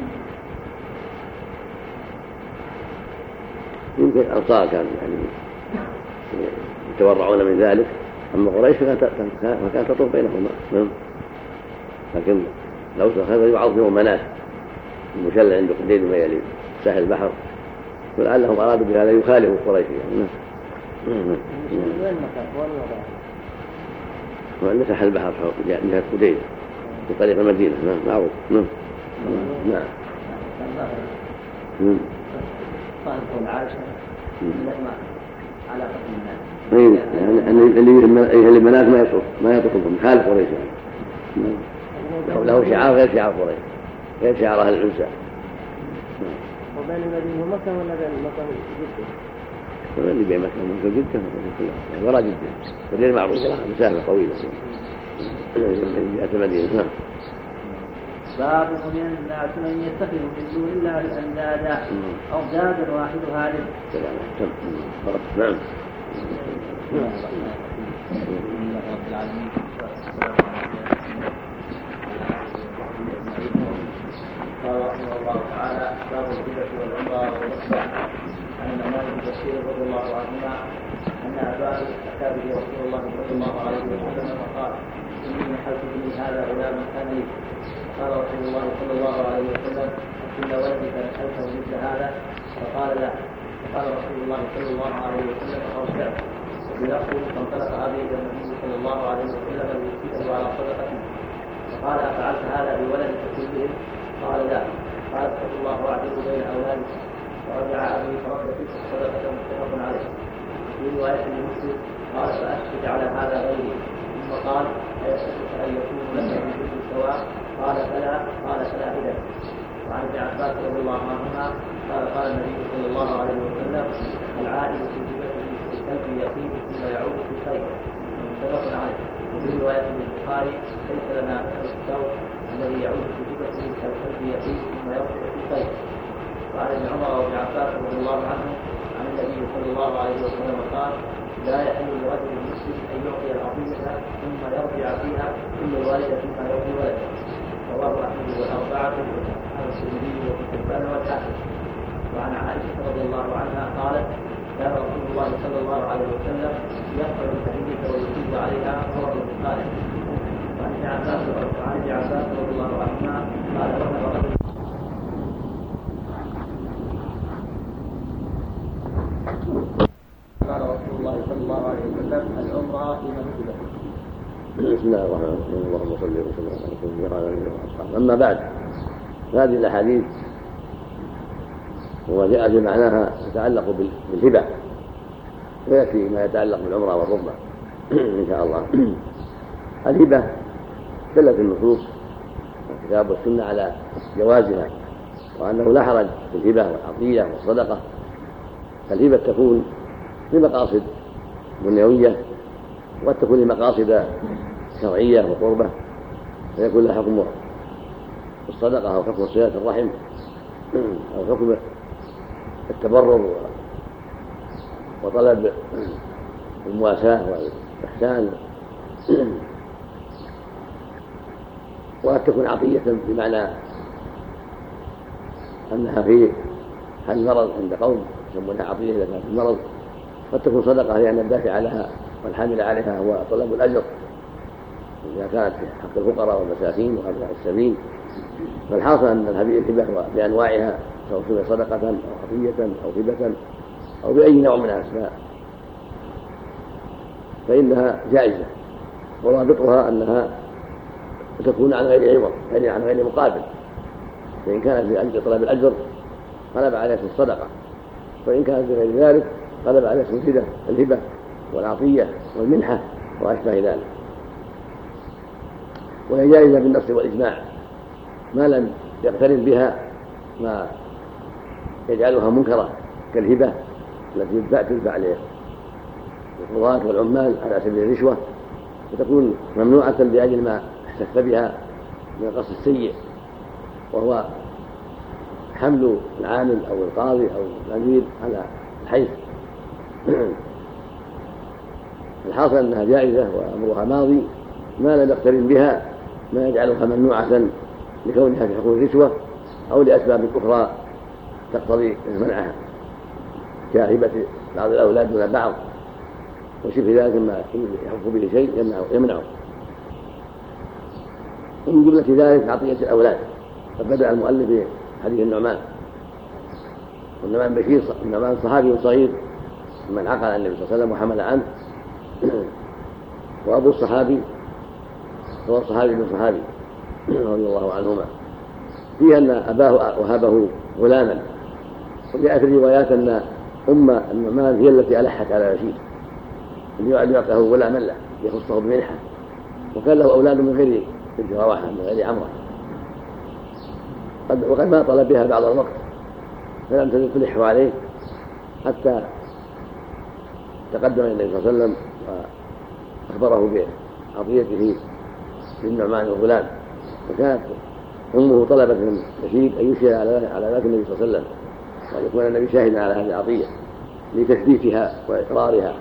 يمكن الأنصار كانوا يعني يتورعون من ذلك أما قريش فكانت تطوف بينهما لكن لو هذا يعظم مناة المشلة عند قديد ما يلي ساحل البحر ولعلهم أرادوا بهذا يخالفوا قريش يعني. وين مكان وين وأن ساحل البحر جهة قديد في طريق المدينة نعم معروف نعم نعم نعم قال قول عائشة لما علاقة الناس يعني اللي اللي بنات ما يطوف ما يطوفهم خالف قريش يعني له شعار غير شعار قريش غير شعار أهل العنسة. وبين المدينة ومكة ولا بين مكة وجدة؟ اللي بين مكة ومكة جدة وراء جدة والليل معروف مسافة طويلة من جهة المدينة. نعم. باب من الناس من يتخذ من دون الله اندادا او زاد واحد هذا. نعم. رب العالمين قال رحمه الله تعالى باب الهجرة والعمرة والنصر عن النعمان بن بشير رضي الله عنهما ان اباه اتى به رسول الله صلى الله عليه وسلم فقال اني نحلت بني هذا غلام كان لي قال رسول الله صلى الله عليه وسلم إن ولدك نحلته مثل هذا فقال لا فقال رسول الله صلى الله عليه وسلم أرشعت وبلغته فانطلق أبي إلى النبي صلى الله عليه وسلم ليسأله على صدقته فقال أفعلت هذا بولدك كلهم قال لا قال اتقوا الله واعدلوا بين أولادك فرجع أبي فرد تلك الصدقة متفق عليه. في رواية لمسلم قال فأشهد على هذا غيري ثم قال أيشهدك أن يكون لك من كل سواء قال فلا قال فلا إذن. وعن ابن عباس رضي الله عنهما قال قال النبي صلى الله عليه وسلم العائد في جبته الكلب يقيم ثم يعود في خير متفق عليه. وفي رواية البخاري ليس لنا الثوب الذي يعود في جبته الكلب يقيم ثم يعود في خير. وعن ابن عمر وابن عباس رضي الله عنهم عن النبي صلى الله عليه وسلم قال لا يحل لرجل مسلم ان يعطي العظيمه ثم يرجع فيها كل الوالده فيما يرضي ولده. رواه احمد والاربعه عن الترمذي وابن حبان والحاكم. وعن عائشه رضي الله عنها قالت كان رسول الله صلى الله عليه وسلم يقبل التحديث ويجيب عليها رواه البخاري. وعن ابن عباس وعن ابن عباس رضي الله عنهما قال رجل قال رسول الله صلى الله عليه وسلم العمره لمن كتب. بسم الله الرحمن الرحيم اللهم صل وسلم على سيدنا محمد واصحابه. اما بعد هذه الاحاديث وجاء بمعناها تتعلق بالهبه وياتي ما يتعلق بالعمره والربع ان شاء الله. الهبه دلت النصوص والكتاب والسنه على جوازها وانه لا حرج في الهبه والعطيه والصدقه. الهبه تكون لمقاصد دنيويه وقد تكون لمقاصد شرعيه وقربه فيكون لها حكم الصدقه او حكم صله الرحم او حكم التبرر وطلب المواساة والإحسان، وقد تكون عطية بمعنى أنها في حال المرض عند قوم يسمونها عطية إذا كانت في المرض، قد تكون صدقة لأن الدافع لها والحامل عليها هو طلب الأجر إذا كانت في حق الفقراء والمساكين وأبناء السبيل. فالحاصل أن هذه الهبة بأنواعها سواء كانت صدقة أو عطية أو هبة أو بأي نوع من الأسماء فإنها جائزة، ورابطها أنها تكون عن غير عوض يعني عن غير مقابل، فإن كانت بأجل طلب الأجر غلب على اسم الصدقة، وإن كانت بغير ذلك غلب على اسم الهبة والعطية والمنحة وأشبه ذلك. وهي جائزة بالنص والإجماع ما لم يقترن بها ما يجعلها منكرة كالهبة التي تدفع للقضاة والعمال على سبيل الرشوة وتكون ممنوعة بأجل ما احتف بها من القصد السيء، وهو حمل العامل أو القاضي أو الأمير على الحيف. الحاصل أنها جائزة وأمرها ماضي ما لم يقترن بها ما يجعلها ممنوعة لكونها في حقوق الرشوة أو لأسباب أخرى تقتضي منعها كهبة بعض الأولاد دون بعض وشبه ذلك مما يحق به شيء يمنعه. ومن جملة ذلك عطية الأولاد. قد بدأ المؤلف بحديث النعمان، والنعمان بشير النعمان صحابي صغير من عقل عن النبي صلى الله عليه وسلم وحمل عنه، وأبو الصحابي هو الصحابي بن صحابي رضي الله عنهما، فيها أن أباه وهبه غلاما، وجاءت الروايات أن أم النعمان هي التي ألحت على بشير أن يعطيه غلاما له يخصه بمنحة، وكان له أولاد من غير بنت رواحة من غير عمرة، وقد ما طلب بها بعض الوقت فلم تزل تلح عليه حتى تقدم النبي صلى الله عليه وسلم وأخبره بعطيته للنعمان الغلام، فكانت أمه طلبت من بشير أن يشير على ذلك النبي صلى الله عليه وسلم وأن يكون النبي شاهدا على هذه العطية لتثبيتها وإقرارها.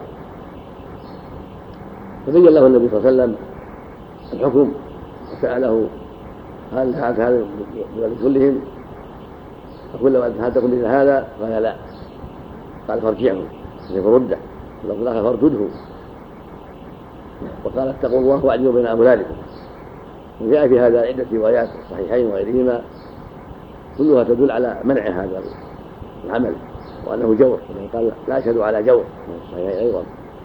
فبين له النبي صلى الله عليه وسلم الحكم وسأله هل هذا كلهم فكل هل تكون مثل هذا؟ قال لا، قال فارجعه فرده ولو قال فارجده، وقال اتقوا الله واعدلوا بين أولادكم. وجاء في هذا عدة روايات الصحيحين وغيرهما كلها تدل على منع هذا العمل وأنه جور، قال لا أشهد على جور الصحيحين أيضا.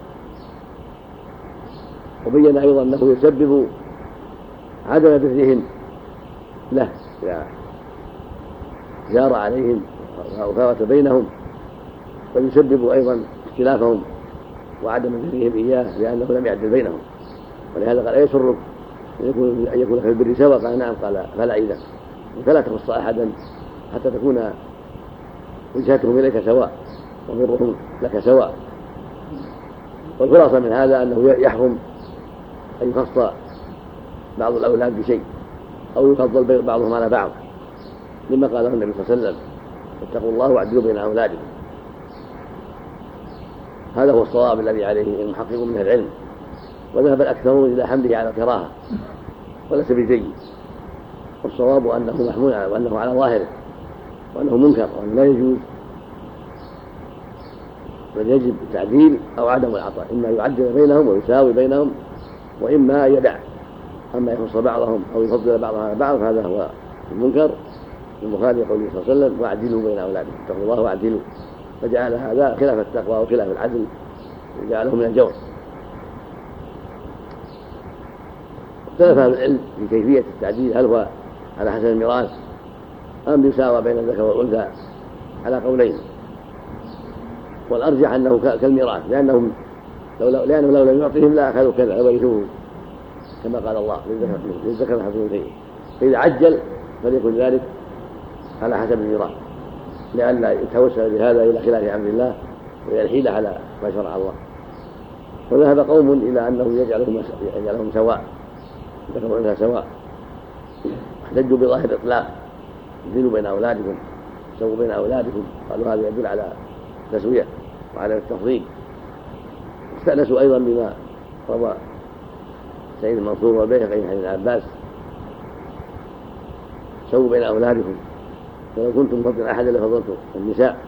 وبين أيضا أنه يسبب عدم برهم له إذا جار عليهم وفاوت بينهم، ويسبب أيضا اختلافهم وعدم برهم إياه لأنه لم يعدل بينهم، ولهذا قال أيسرك أن يكون في البر سواء؟ قال نعم، قال فلا إذا فلا تخص أحدا حتى تكون وجهتهم إليك سواء وبرهم لك سواء. والخلاصة من هذا أنه يحرم أن يخص بعض الأولاد بشيء أو يفضل بعضهم على بعض، لما قاله النبي صلى الله عليه وسلم اتقوا الله واعدلوا بين أولادكم. هذا هو الصواب الذي عليه المحققون من العلم، وذهب الأكثرون إلى حمله على الكراهة وليس بجيد، والصواب أنه محمول وأنه على ظاهره وأنه منكر وأنه لا يجوز، بل يجب التعديل أو عدم العطاء، إما يعدل بينهم ويساوي بينهم وإما يدع، أما يخص بعضهم أو يفضل بعضهم على بعض هذا هو المنكر المخالف قوله صلى الله عليه وسلم واعدلوا بين أولادكم اتقوا الله واعدلوا، فجعل هذا خلاف التقوى وخلاف العدل وجعله من الجور. اختلف أهل العلم في كيفية التعديل، هل هو على حسب الميراث أم يساوى بين الذكر والأنثى، على قولين، والأرجح أنه كالميراث لأنهم لو لأنه لو لم يعطيهم لا أخذوا كذا ويرثوه كما قال الله للذكر حظ الأنثيين، فإذا عجل فليكن ذلك على حسب الميراث لئلا يتوسل بهذا إلى خلاف أمر الله ويلحيل على ما شرع الله. وذهب قوم إلى أنه يجعلهم يجعلهم سواء الذكر والأنثى سواء، احتجوا بظاهر الإطلاق اعدلوا بين أولادكم سووا بين أولادكم، قالوا هذا يدل على تسوية وعدم التفضيل. استأنسوا أيضا بما روى سعيد المنصور والبيهقي عن ابن عباس: سووا بين أولادكم، ولو كنتم فضلا أحدا لفضلتم النساء.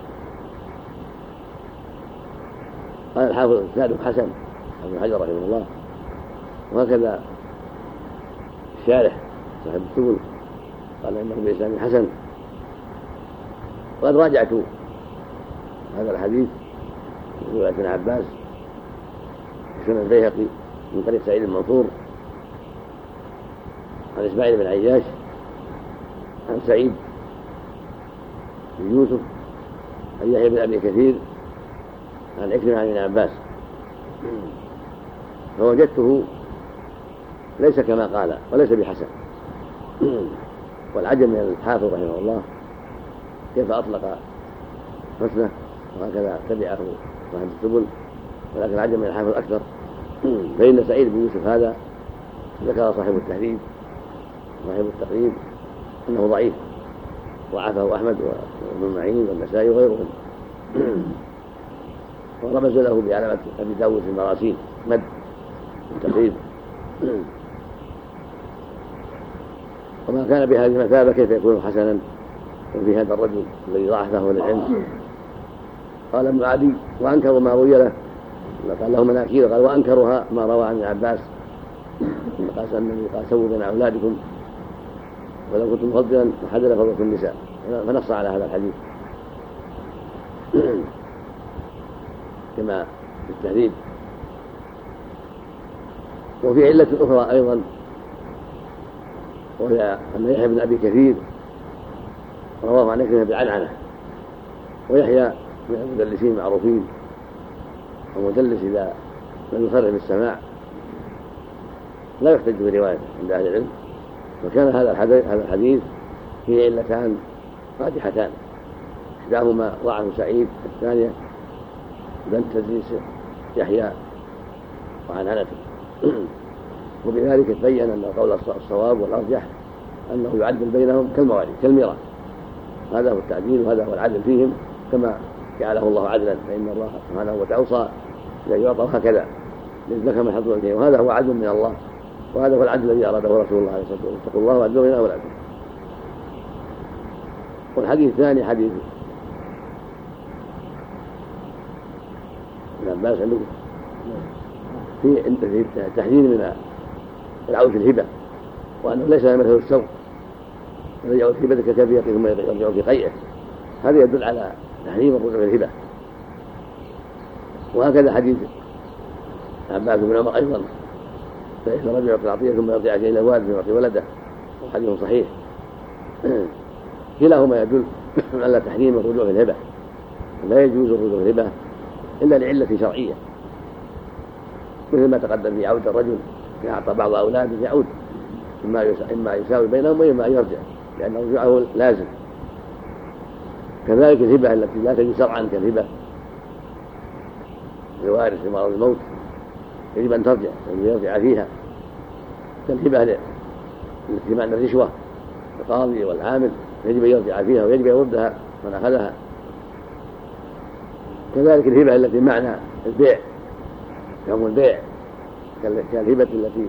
قال الحافظ إسناده حسن ابن حجر رحمه الله، وهكذا الشارح صاحب السبل قال إنه بإسناد حسن. وقد راجعت هذا الحديث من رواية ابن عباس في سنن البيهقي من طريق سعيد المنصور عن إسماعيل بن عياش عن سعيد بن يوسف عن يحيى بن أبي كثير عن عكرمة عن ابن عباس، فوجدته ليس كما قال وليس بحسن. والعجب من الحافظ رحمه الله كيف أطلق حسنه، وهكذا تبعه صاحب السبل، ولكن العجب من الحافظ أكثر، فإن سعيد بن يوسف هذا ذكر صاحب التهذيب صاحب التقريب أنه ضعيف، ضعفه أحمد وابن معين والنسائي وغيرهم، ورمز له بعلامة أبي داود في المراسيل مد التقريب. وما كان بهذه المثابة كيف يكون حسنا وفي هذا الرجل الذي ضعفه للعلم؟ قال ابن عدي: وأنكروا ما روي له، قال له مناكير، قال: وأنكرها ما روى عن عباس قال النبي قال: سووا بين أولادكم، ولو كنتم مفضلا أحدا لفضلتم النساء، فنص على هذا الحديث كما في التهذيب. وفي علة أخرى أيضا، وهي أن يحيى بن أبي كثير رواه عن عكرمة بالعنعنة، ويحيى من المدلسين المعروفين، ومدلس إذا لم يصرح بالسماع لا يحتج بروايته عند أهل العلم. وكان هذا الحديث فيه علتان قادحتان، إحداهما ضعف سعيد، الثانية بنت تدريس يحيى وعنعنته. وبذلك تبين أن القول الصواب والأرجح أنه يعدل بينهم كالمواليد كالميراث، هذا هو التعديل وهذا هو العدل فيهم كما جعله الله عدلا، فإن الله سبحانه وتعالى لن يعطى هكذا للذكر من حظ الأنثيين، وهذا هو عدل من الله، وهذا هو العدل الذي أراده رسول الله عليه الصلاة والسلام: اتقوا الله وعدلوا بين أولادكم. والحديث الثاني حديث ابن عباس عندكم في تحذير من العود في الهبة، وأنه ليس مثل السوق الذي يعود في هبتك كبيرة ثم يرجع في قيئه، هذا يدل على تحريم الرجوع في الهبة. وهكذا حديث عباس بن عمر أيضا: فإذا رجع يعطي العطية ثم يرجع إلى والده ويعطي ولده، وحديث صحيح. كلاهما يدل على تحريم الرجوع في الهبة، لا يجوز الرجوع في الهبة إلا لعلة شرعية، مثل ما تقدم في عود الرجل يعطى بعض أولاده يعود، إما يساوي بينهم وإما يرجع، لأن رجوعه لازم. كذلك الهبة التي لا تجوز شرعا كالهبة لوارث في مرض الموت يجب أن ترجع، يجب أن يرجع فيها، كالهبة التي معنى الرشوة القاضي والعامل يجب أن يرجع فيها ويجب أن يردها من أخذها. كذلك الهبة التي معنى البيع يوم البيع كالهبة التي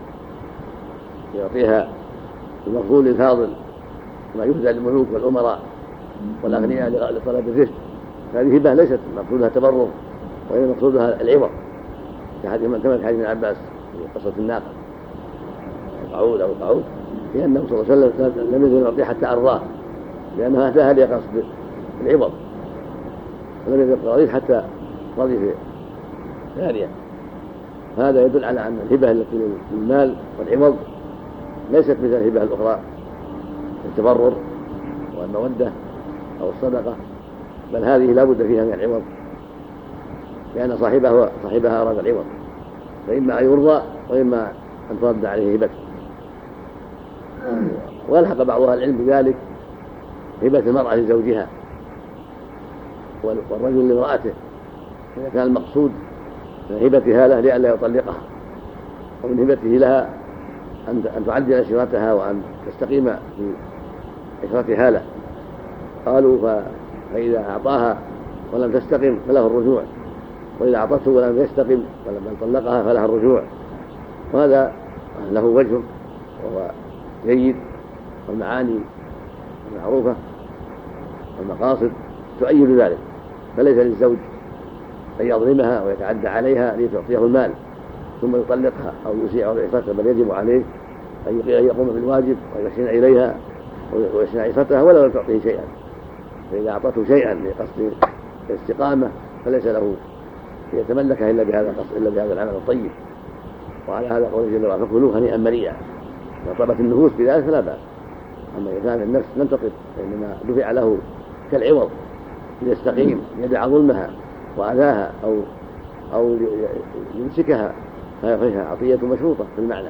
يعطيها المفضول الفاضل ما يهدى للملوك والأمراء والأغنياء لطلب الرزق، هذه هبة ليست مقصودها تبرر، وإنما مقصودها العوض، كما في حديث ابن عباس في قصة الناقة القعود أو القعود، لأنه صلى الله عليه وسلم لم يزل يعطيه حتى أرضاه، لأنه أتاها لقصد العوض، ولم يزل رضيت حتى رضي في ثانية. هذا يدل على أن الهبة التي للمال والعوض ليست مثل الهبة الأخرى التبرر والمودة أو الصدقة، بل هذه لا بد فيها من العوض، لأن صاحبها صاحبها أراد العوض، فإما أن يرضى وإما أن ترد عليه هبته. والحق بعض أهل العلم بذلك هبة المرأة لزوجها والرجل لامرأته، إذا كان المقصود من هبتها له لئلا يطلقها، ومن هبته لها أن تعدل عشرتها وأن تستقيم في عشرتها له. قالوا فإذا أعطاها ولم تستقم فله الرجوع، وإذا أعطته ولم يستقم ولم طلقها فلها الرجوع. وهذا له وجه وهو جيد، والمعاني المعروفة والمقاصد تؤيد ذلك، فليس للزوج أن يظلمها ويتعدى عليها لتعطيه المال ثم يطلقها أو يسيء عصيتها، بل يجب عليه أن يقوم بالواجب ويحسن إليها ويحسن عصيتها ولو لم تعطيه شيئا. فإذا أعطته شيئا لقصد الاستقامة فليس له يتملكها إلا بهذا القصد إلا بهذا العمل الطيب. وعلى هذا قوله جل وعلا فكلوه هنيئا مريئا. إذا طابت النفوس بذلك فلا بأس، أما إذا كانت النفس لم تطب إنما دفع له كالعوض ليستقيم يدع ظلمها وأذاها أو أو يمسكها فيها عطية مشروطة في المعنى.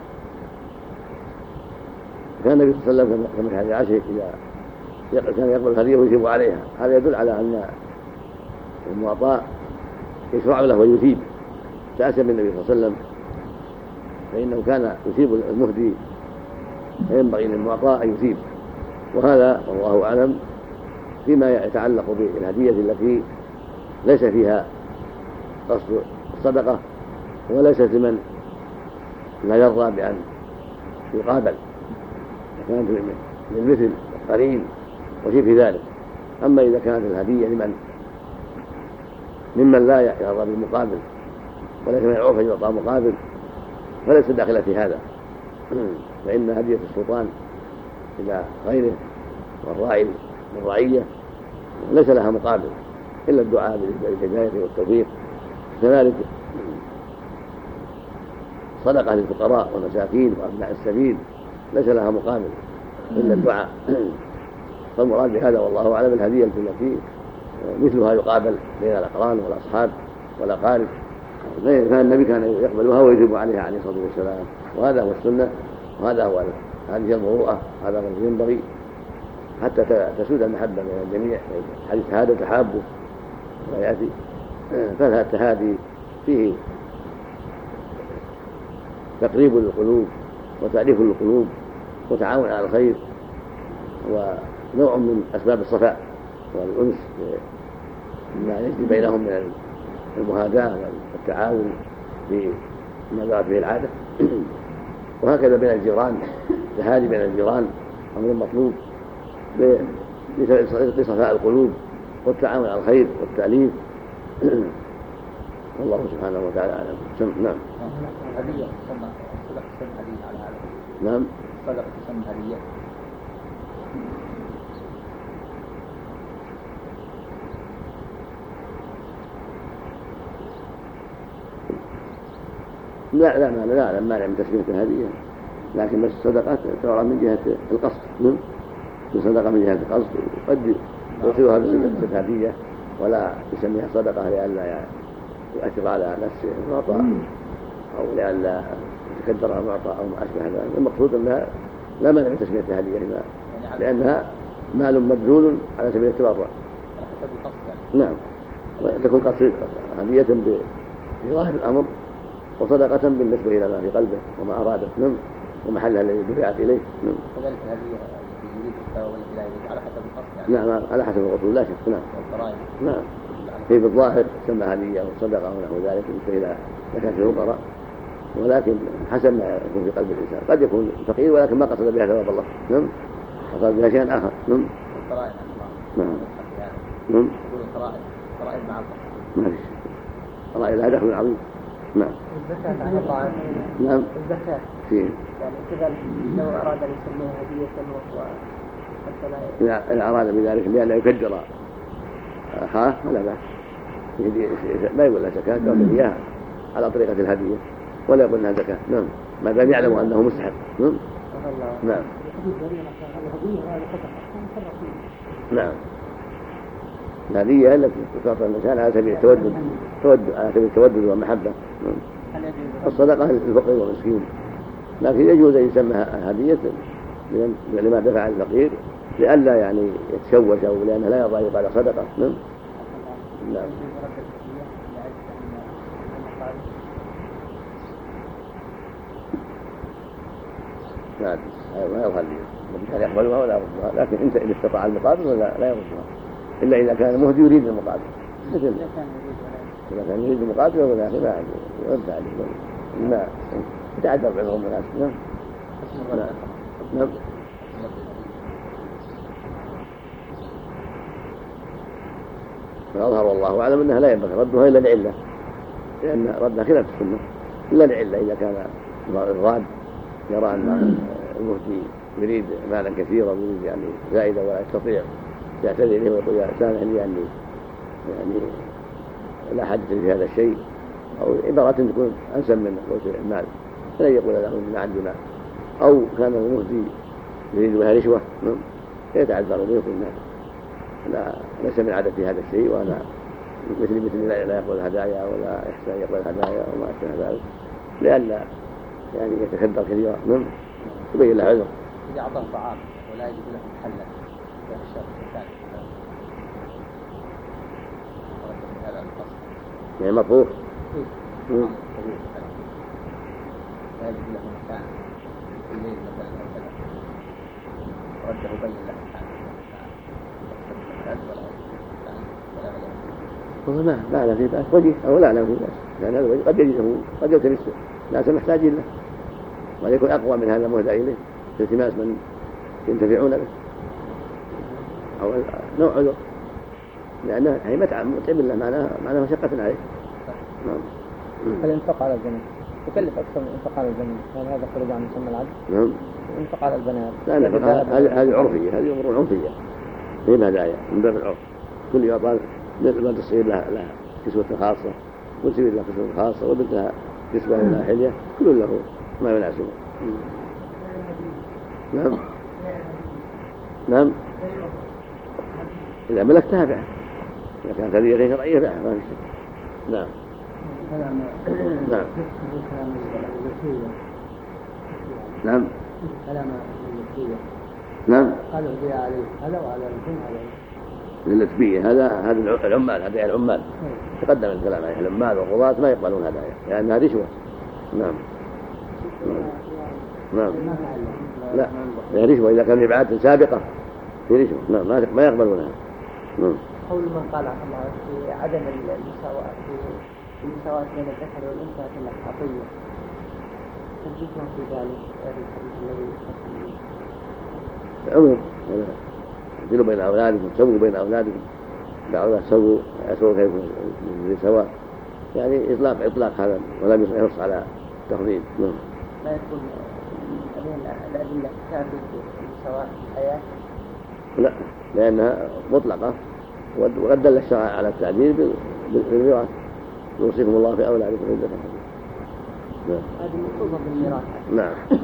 كان النبي صلى الله عليه وسلم كما في حديث عائشة إذا كان يقبل الهدية ويثيب عليها، هذا يدل على أن المعطاء يشرع له ويثيب تأسى بالنبي صلى الله عليه وسلم، فإنه كان يثيب المهدي فينبغي للمعطاء أن يثيب. وهذا والله أعلم فيما يتعلق بالهدية التي ليس فيها قصد الصدقة وليست لمن لا يرضى بأن يقابل، كانت للمثل قرين وشيء في ذلك. أما إذا كانت الهدية لمن ممن لا يرضى بالمقابل وليس من العرف أن يعطى مقابل فليس داخلة في هذا، فإن هدية السلطان إلى غيره والراعي والرعية ليس لها مقابل إلا الدعاء بالهداية والتوفيق. كذلك صدقة للفقراء والمساكين وأبناء السبيل ليس لها مقابل إلا الدعاء. فالمراد بهذا والله أعلم الهدية التي مثلها يقابل بين الأقران والأصحاب والأقارب، فالنبي كان يقبلها ويجب عليها عليه الصلاة والسلام. وهذا هو السنة وهذا هو هذه المروءة، هذا هو الذي ينبغي حتى تسود المحبة بين الجميع. حديث هذا تحابه ويأتي، فلها التهادي فيه تقريب للقلوب وتأليف للقلوب وتعاون على الخير، ونوع من أسباب الصفاء والأنس بما يجري بينهم من المهاداة والتعاون فيما جرت به العادة. وهكذا بين الجيران، التهادي بين الجيران أمر مطلوب لصفاء القلوب والتعاون على الخير والتأليف. والله سبحانه وتعالى أعلم. نعم. هدية تسمى صدقة تسمى هدية على هذا. نعم. صدقة تسمى هدية. لا لا ما لا لا مانع من تسمية الهدية، لكن بس الصدقة تعرف من جهة القصد، من صدقة من جهة القصد، قد يصيرها بصفة هدية ولا يسميها صدقة لئلا يؤثر على نفسه المعطى أو لئلا يتكدر المعطى أو ما أشبه ذلك. المقصود أنها لا مانع من تسمية الهدية لأنها مال مبذول على سبيل التبرع. نعم، وتكون قصد هدية بظاهر الأمر وصدقة بالنسبة إلى ما في قلبه وما أراده، نعم، ومحلها الذي دفعت إليه. نعم. وذلك الهدية يريد الثواب والتي لا يريد على حسب القصد يعني. نعم على حسب القصد لا شك. نعم. والضرائب. نعم. في بالظاهر تسمى هدية وصدقة ونحو ذلك بالنسبة إلى زكاة الفقراء، ولكن حسب ما يكون في قلب الإنسان، قد يكون فقير ولكن ما قصد بها ثواب الله، نعم، قصد بها شيئا آخر. نعم. والضرائب. نعم. نعم. يقول الضرائب ضرائب مع القصد. ما فيش. الضرائب لها دخل عظيم. نعم. الزكاة عن الله. نعم. الزكاة. فيه. يعني كذا لو أراد أن يسميها هدية وحتى لا إذا أراد بذلك لئلا يكدر أخاه فلا بأس، لا يقول لها زكاة يعطي إياها على طريقة الهدية ولا يقول لها زكاة. نعم، ما دام يعلم أنه مستحق. نعم. نعم. نعم. الهدية التي تعطى الإنسان على سبيل التودد تودد على سبيل التودد والمحبة. الصدقة للفقير والمسكين، لكن يجوز أن يسمى هدية لما دفع الفقير لئلا يعني يتشوش أو لأنه لا يرضى يقال صدقة. نعم. نعم. نعم. ما يظهر لي كان يقبلها ولا يردها، لكن انت ان استطاع المقابل ولا لا يردها الا اذا كان المهدي يريد المقابل. مثل إذا كان يريد مقابله ولا أخي ما يرد عليه ما يتعذر بعضهم الناس. نعم نعم فأظهر والله أعلم أنها لا ينبغي ردها إلا لعلة، لأن ردها خلاف السنة إلا لعلة. إذا كان الراد يرى أن المفتي يريد مالا كثيرا ويريد يعني زائدا ولا يستطيع يعتذر إليه ويقول يا سامح لي يعني يعني لا حدث في هذا الشيء، أو عبارة تكون أنسب من وسع المال فلا يقول له ما عندي مال، أو كان المفتي يريد بها رشوة فيتعذر به ويقول لا ليس من عادتي هذا الشيء، وأنا مثل مثل لا يقبل هدايا ولا يحسن يقبل هدايا وما أشبه ذلك، لأن يعني يتكدر كثيرا. نعم يبين له عذر. إذا أعطاه طعام ولا يجد له محلا في الشرط الثاني هذا القصد يعني مطبوخ لا يجد له مكان في الليل مثلا أو كذا رده بين له والله ما ما له في بأس وجه أو لا له في بأس، لأن هذا قد يجده قد يلتمس ناس محتاجين له وقد يكون أقوى من هذا المهدى إليه في التماس من ينتفعون به أو نوع عذر، لأنه هي متعب متعب له معناها معناها مشقة عليه. نعم. الإنفاق على الجنة يكلف أكثر من الإنفاق على الجنة، هل هذا خروج عن مسمى العدل؟ نعم. الإنفاق على البنات. لا لا هذه عرفية، هذه أمور عرفية هي الهدايا من باب العرف، كل يعطى بنت الصغير لها لها كسوة خاصة والكبير لها كسوة خاصة وبنتها كسوة لها حلية كل له ما يناسبه. نعم نعم إذا ملك تابع، إذا كان كبير غير رأيه لا ما في شيء. نعم نعم نعم نعم قالوا بي عليه هذا وعلى الجن عليه للتبية هذا هذا العمال هذا العمال تقدم الكلام عليه العمال والقضاة ما يقبلون هدايا لأنها رشوة. نعم نعم لا هي رشوة إذا كان إبعاد سابقة في رشوة نعم ما يقبلونها. نعم. قول من قال الله في عدم المساواة في المساواة بين الذكر والأنثى في العطية الحكمة في ذلك الذي عموم اعدلوا بين أولادكم سووا بين أولادكم دعوا سووا يسووا كيف سواء يعني إطلاق إطلاق هذا ولم ينص على تفضيل. نعم. لا يكون الأدلة كافية في المساواة في الحياة. لا لأنها مطلقة وقد دل الشرع على التعديل بالميراث يوصيكم الله في أولادكم عدة حديث. نعم. هذه مخصوصة بالميراث. نعم.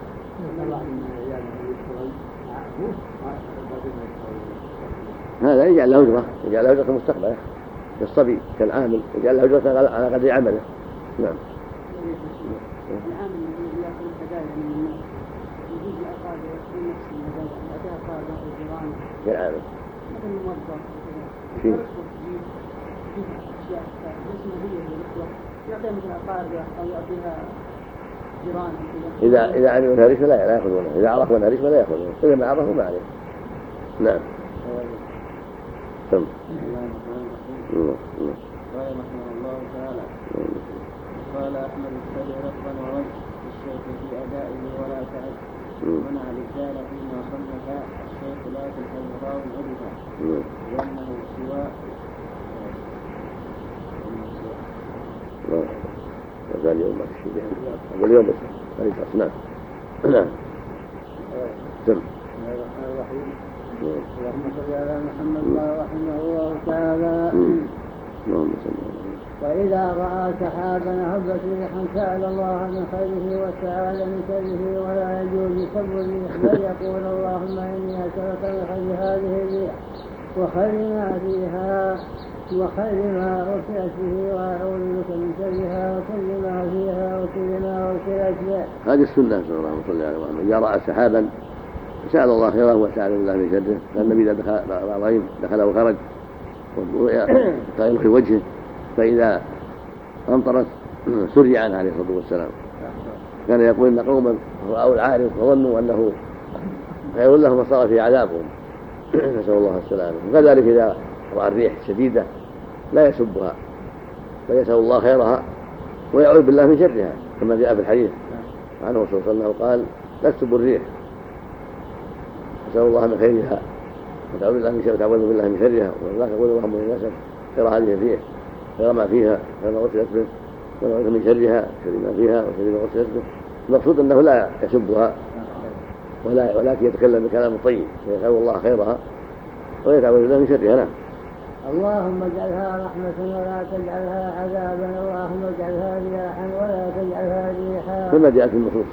هذا يجعل له أجرة يجعل له أجرة في المستقبل الصبي كالعامل يجعل له أجرة على قدر عمله. نعم. العامل الذي يأخذ الهدايا من الناس يجوز لأقاربه يأخذون نفس الهدايا يعطيها أقاربه أو جيرانه كالعامل مثل الموظف شيء أشياء اسمها هي الرشوة يعطيها مثل أقاربه أو يعطيها جيرانه. إذا إذا عملوا لها رشوة لا يأخذونها، إذا عرفوا لها رشوة لا يأخذونها، إذا ما عرفوا ما عليه. نعم. ثم. قال رحمه الله تعالى قال أحمد السبع رفضا ورد الشيخ في أدائه ولا تعد منع الرجال فيما صنف الشيخ لا تلحظ راو عرفا لأنه سواء هذا اليوم ما في شيء أقول اليوم بس هذه نعم نعم ثم. اللهم صل على محمد رحمه الله تعالى. وإذا رأى سحابا هبت ريحا سأل الله من خيره وسأل من شره ولا يجوز سب الريح بل يقول اللهم إني أسألك من خير هذه الريح وخير ما فيها وخير ما أرسلت به وأعوذ بك من شرها وكل ما فيها وكل ما أرسلت به. هذه السنة صلى الله عليه وسلم إذا رأى سحابا سأل الله خيره وسأل الله من شره، لأن النبي إذا دخل رأيه دخل وخرج ويلقي وجهه فإذا أمطرت سري عنه عليه الصلاة والسلام. كان يقول إن قوما رأوا العارض وظنوا أنه خير لهم فصار في عذابهم نسأل الله السلامة. وكذلك إذا رأى الريح شديدة لا يسبها بل يسأل الله خيرها ويعوذ بالله من شرها كما جاء في الحديث عنه الرسول صلى الله عليه وسلم قال لا تسبوا الريح يسأل الله من خيرها وتعوذ بالله من شرها وتعوذ بالله من شرها والله يقول اللهم إني أسألك خير هذه الريح خير ما فيها خير ما أرسلت به ونعوذ من شرها شر ما فيها وشر ما أرسلت به. المقصود أنه لا يسبها ولا ولكن يتكلم بكلام طيب ويسأل الله خيرها ويتعوذ بالله من شرها. نعم. اللهم اجعلها رحمة ولا تجعلها عذابا، اللهم اجعلها رياحا ولا تجعلها ريحا، كما جاء في النصوص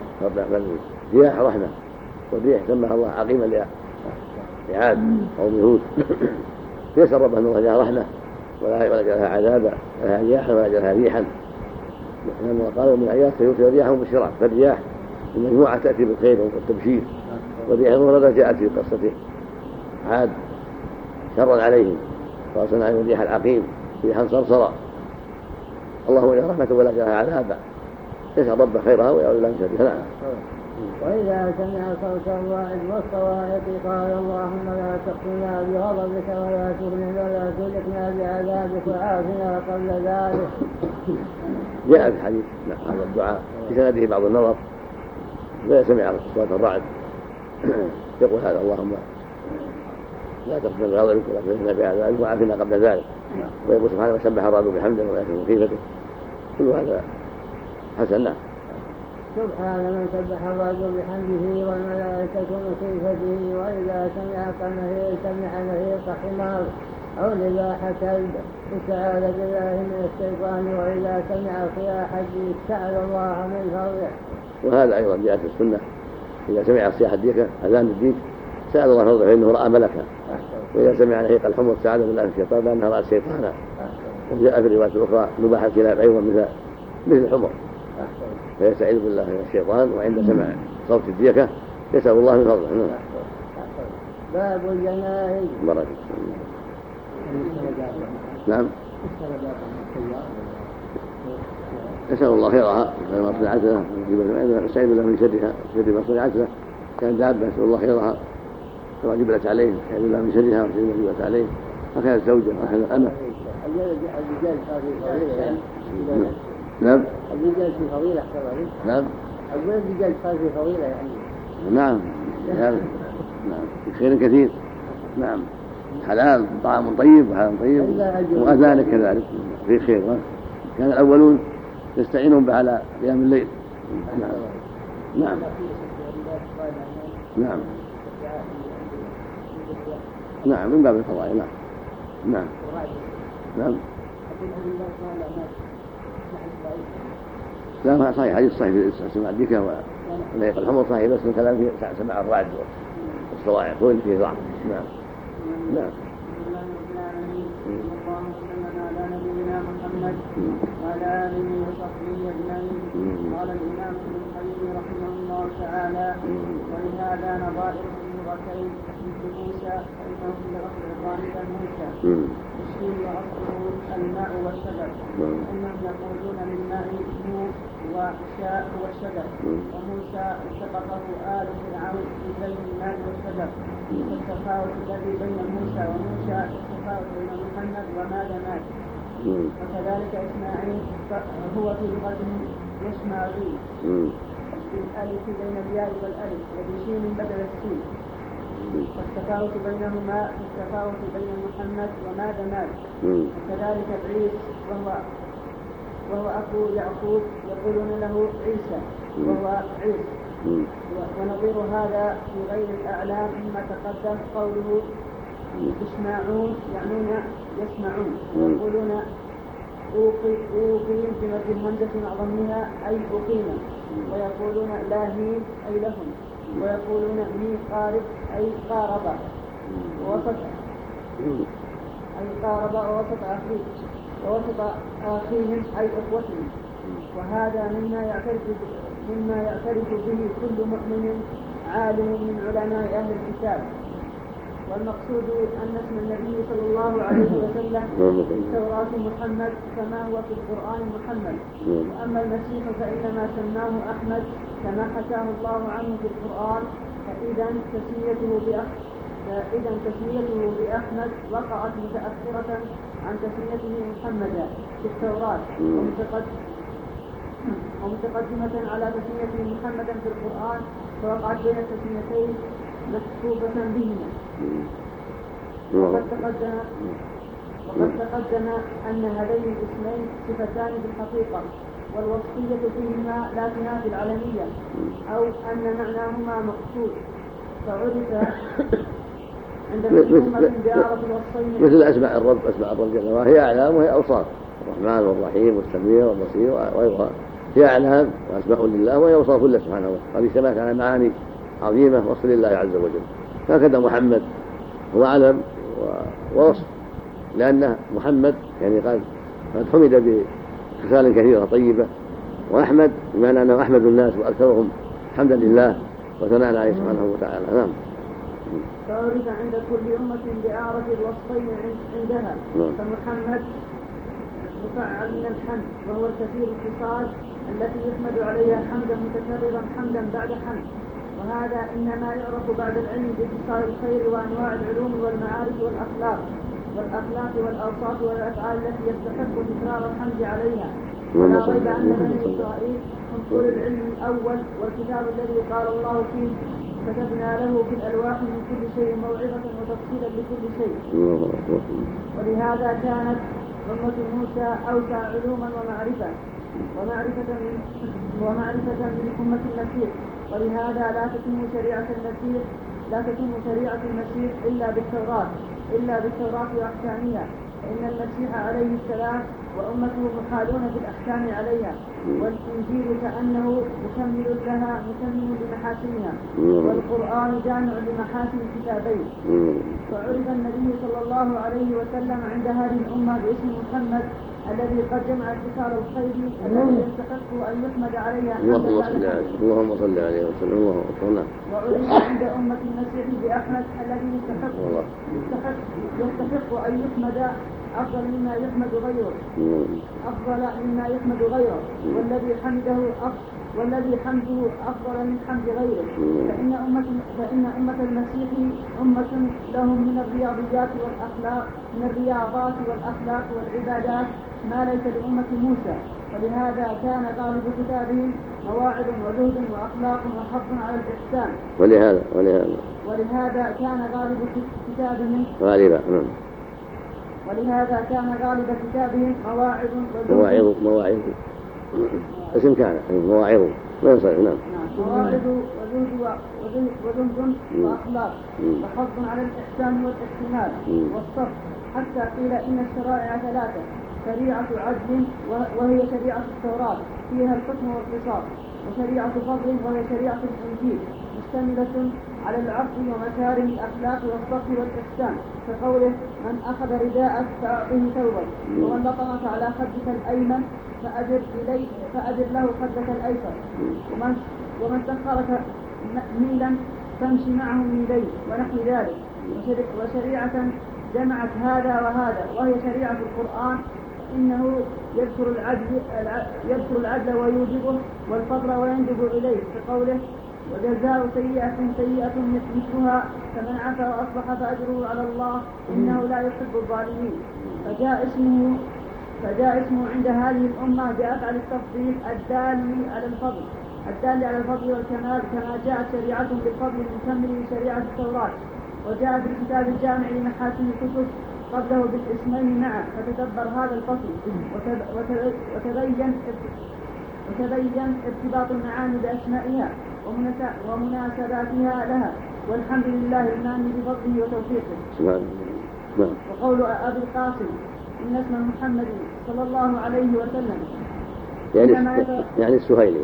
رياح رحمة والريح سماها الله عقيما لعاد أو هود يسأل ربه أن الله جعلها رحمة ولا جعلها عذابا ولا رياحا ولا جعلها ريحا، لأنه قالوا من آيات سيرسل رياحهم بالشرع، فالرياح المجموعة تأتي بالخير والتبشير، والريح المغرضة جاءت في قصة عاد شرا عليهم فأرسلنا عليهم الريح العقيم ريحا صرصرا. اللهم إلى رحمة ولا جعلها عذابا يسأل ربه خيرها ويعوذ بالله من شرها. نعم. وإذا سمع صوت الواعظ والصواعق قال اللهم لا تقتلنا بغضبك ولا تغننا ولا تهلكنا بعذابك وعافنا قبل ذلك. جاء في الحديث هذا الدعاء في سنده بعض النظر إذا سمع صوت الرعد يقول هذا اللهم لا تقتلنا بغضبك ولا تهلكنا بعذابك وعافنا قبل ذلك، ويقول سبحانه وسبح الرعد بحمده ويأتي خيفته. كل هذا حسن. نعم. سبحان من سبح الرعد بحمده والملائكة وخيفته، وإذا سمع كالنهيق سمع نهيق حمار أو نباح كلب استعاذ بالله من الشيطان، وإذا سمع صياح الديك سأل الله من فضله. وهذا أيضا جاء في السنة إذا سمع صياح الديك أذان الديك سأل الله من فضله فإنه رأى ملكا، وإذا سمع نهيق الحمر استعاذ بالله من الشيطان لأنها رأت شيطانا. وجاء في الرواية الأخرى نباح الكلاب أيضا مثل مثل الحمر فيستعيذ بالله من الشيطان، وعند سمع صوت الديكة يسأل الله من فضله. باب الجنائز. نعم. يسأل الله خيرها ما صنعت له يستعيذ بالله من شرها شر ما صنعت له. كان دابة يسأل الله خيرها كما جبلت عليه يستعيذ بالله من شرها وشر ما جبلت عليه، هكذا الزوجة وهكذا الأمة. نعم. الرجال في فضيلة كذلك. نعم. الرجال صار في فضيلة يعني. نعم. نعم. في خير كثير. نعم. حلال طعام طيب وحلال طيب وأذانك كذلك في خير. كان الأولون يستعينون به على قيام الليل. نعم. نعم. نعم. نعم من باب الفضائل. نعم. نعم. نعم. لا ما صحيح حديث صحيح سماع الديكة ونهيق الحمر صحيح، بس من كلام في سماع الرعد والصواعق هو اللي فيه ضعف. نعم. نعم. اللهم صل على نبينا محمد وعلى آله وصحبه أجمعين. قال الإمام ابن القيم رحمه الله تعالى: ولهذا نظائر اللغتين مثل موسى فإنهم برفع الضامر موسى الشين وأصله الماء والشجر، إنهم يقولون للماء نور وشاء والشجر، وموسى التقطه آل فرعون في بين الماء والشجر. فالتفاوت الذي بين موسى وموسى التفاوت بين محمد وماذا مات. وكذلك إسماعيل هو في لغتهم يسماعيل بالألف بين الياء والألف وبشين بدل السين. والتفاوت بينهما التفاوت بين محمد وماذا مات. وكذلك عيسى وهو وهو أخو يعقوب يقولون له عيسى وهو عيسى. ونظير هذا في غير الأعلام مما تقدم قوله يسمعون يعنون يسمعون، ويقولون أوقيم بمد الهمزة مع ضمها أي أقيم، ويقولون لاهين أي لهم، ويقولون مي قارب أي قارب ووسط أي قارب ووسط أخيه ووسط أخيهم أي إخوتهم. وهذا مما يعترف مما يعترف به كل مؤمن عالم من علماء أهل الكتاب. والمقصود أن اسم النبي صلى الله عليه وسلم في التوراة محمد كما هو في القرآن محمد، وأما المسيح فإنما سماه أحمد كما حكاه الله عنه في القرآن، فإذا تسميته فإذا تسميته بأحمد وقعت متأخرة عن تسميته محمدا في التوراة ومتقدمة على تسميته محمدا في القرآن، فوقعت بين التسميتين مكتوبة بهما. وقد تقدم وقد تقدم أن هذين الاسمين صفتان في الحقيقة، والوصفية فيهما لا تنافي العلمية، أو أن معناهما مقصود، فعرف عند كل أمة بأعرف الوصفين مثل أسماء الرب أسماء الرب جل وعلا هي أعلام وهي أوصاف، الرحمن والرحيم والسميع والبصير وغيرها هي أعلام وأسماء لله وهي أوصاف الله سبحانه وتعالى، هذه اشتملت على معاني عظيمة وصف لله عز وجل. هكذا محمد هو علم ووصف، لأنه محمد يعني قد قد حمد بخصال كثيرة طيبة، وأحمد بمعنى أنه أحمد الناس وأكثرهم حمدا لله وثناء عليه سبحانه وتعالى. نعم. فعرف عند كل أمة بأعرف الوصفين عندها، فمحمد مفعل من الحمد، وهو الكثير الخصال التي يحمد عليها حمدا متكررا حمدا بعد حمد، وهذا إنما يعرف بعد العلم باتصال الخير وأنواع العلوم والمعارف والأخلاق والأخلاق والأوصاف والأفعال التي يستحق تكرار الحمد عليها. ولا ريب أن بني إسرائيل هم طول العلم الأول، والكتاب الذي قال الله فيه كتبنا له في الألواح من كل شيء موعظة وتفصيلا لكل شيء. ولهذا كانت أمة موسى أوسع علوما ومعرفة ومعرفة من ومعرفة من أمة المسيح، ولهذا لا تتم شريعة المسيح لا تتم شريعة المسيح إلا بالتوراة إلا بالتوراة وأحكامها، فإن المسيح عليه السلام وأمته محالون بالأحكام عليها، والإنجيل كأنه مكمل لها مكمل لمحاسنها، والقرآن جامع لمحاسن الكتابين. وعرف النبي صلى الله عليه وسلم عند هذه الأمة باسم محمد الذي قد جمع اتصال الخير الذي يستحق أن يحمد عليها. اللهم صل عليه وسلم. وعرف عند أمة المسيح بأحمد الذي يستحق يستحق يستحق أن يحمد أفضل مما يحمد غيره أفضل مما يحمد غيره والذي حمده أفضل والذي حمده أفضل من حمد غيره، فإن أمة فإن أمة المسيح أمة لهم من الرياضيات والأخلاق من الرياضات والأخلاق والعبادات ما ليس لأمة موسى، ولهذا كان غالب كتابهم مواعظ وزهد وأخلاق وحظ على الإحسان. ولهذا ولهذا ولهذا كان غالب كتابهم غالبا نعم ولهذا كان غالب كتابهم مواعظ مواعظ مواعظ اسم كان مواعظ ما يصير. نعم. مواعظ وزهد وزهد وأخلاق وحظ على الإحسان والاحتمال والصبر، حتى قيل إن الشرائع ثلاثة: شريعة عدل وهي شريعة التوراة فيها الحكم والقصاص، وشريعة فضل وهي شريعة الإنجيل مشتملة على العفو ومكارم الأخلاق والصبر والإحسان، كقوله: من أخذ رداءك فأعطيه ثوبك، ومن لطمك على خدك الأيمن فأدر إليه فأدر له خدك الأيسر، ومن ومن سخرك ميلا فامشي معه ميلين، ونحو ذلك. وشريعة جمعت هذا وهذا وهي شريعة القرآن، إنه يذكر العدل يذكر العدل ويوجبه والفضل ويندب إليه، كقوله: وجزاء سيئة سيئة مثلها فمن عفا وأصلح فأجره على الله إنه لا يحب الظالمين. فجاء اسمه فجاء اسمه عند هذه الأمة بأفعل التفضيل الدال على الفضل الدال على الفضل والكمال، كما جاءت شريعة بالفضل المكمل لشريعة التوراة، وجاء بالكتاب الجامع لمحاسن الكتب قبله بالاسمين معا. فتدبر هذا الفصل وتبين وتبين ارتباط المعاني بأسمائها ومناسباتها لها، والحمد لله الماني بفضله وتوفيقه. وقول أبي القاسم إن اسم محمد صلى الله عليه وسلم يعني يعني السهيلي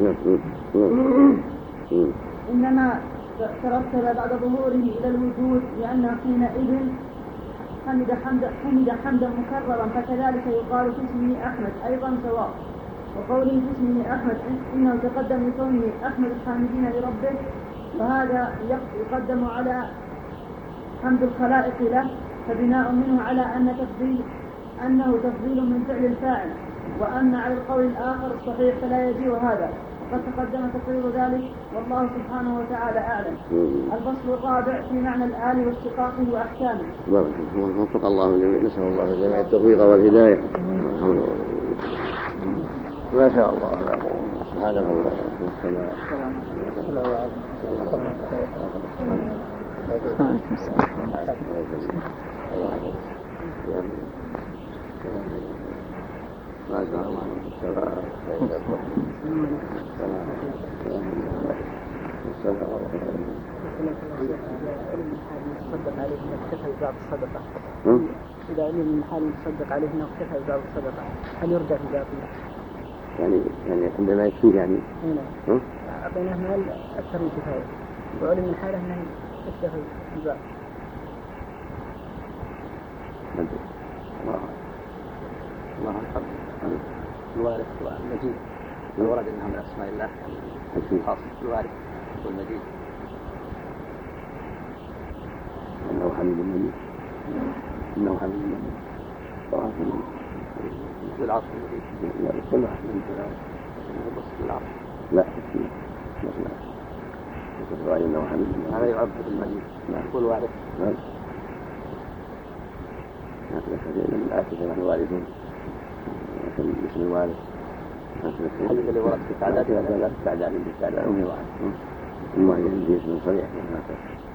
إنما ترتب بعد ظهوره إلى الوجود، لأنه حينئذ حمد حمدا حمد حمدا مكررا، فكذلك يقال في اسمه أحمد أيضا سواء. وقوله في اسمه أحمد إنه تقدم لكونه أحمد الحامدين لربه، فهذا يقدم على حمد الخلائق له، فبناء منه على أن تفضيل أنه تفضيل من فعل الفاعل، وأما على القول الآخر الصحيح فلا يجيء هذا، وقد تقدم تقرير ذلك والله سبحانه وتعالى أعلم. الفصل الرابع في معنى الآل واشتقاقه وأحكامه. وفق الله الجميع، نسأل الله الجميع التوفيق والهداية. ما شاء الله. هذا هو ما شاء الله. يصدق عليه انه اكتفى ببعض الصدقه. اذا علم من حال يصدق عليه انه اكتفى ببعض الصدقه هل يرجع في باقيه؟ يعني يعني عندما يكفيه يعني. نعم. اعطيناه مال اكثر من كفايه وعلم من حاله انه اكتفى ببعض. الله الله أكبر. الوارث والمجيد الورد إنها من أسماء الله الخاصة. الوارث والمجيد إنه حميد مجيد. إنه حميد مجيد. طبعا في العصر المجيد. لا كل واحد من العصر. بس في العصر. لا لا لا. إنه حميد مجيد. هذا يعبد المجيد. كل وارث. نعم. من الآتي نحن وارثون مثل اسم الوارث. الحديث اللي ورد في التعداد لا في التعداد بالتعداد أمي واحد. الله يجزي اسم صريح.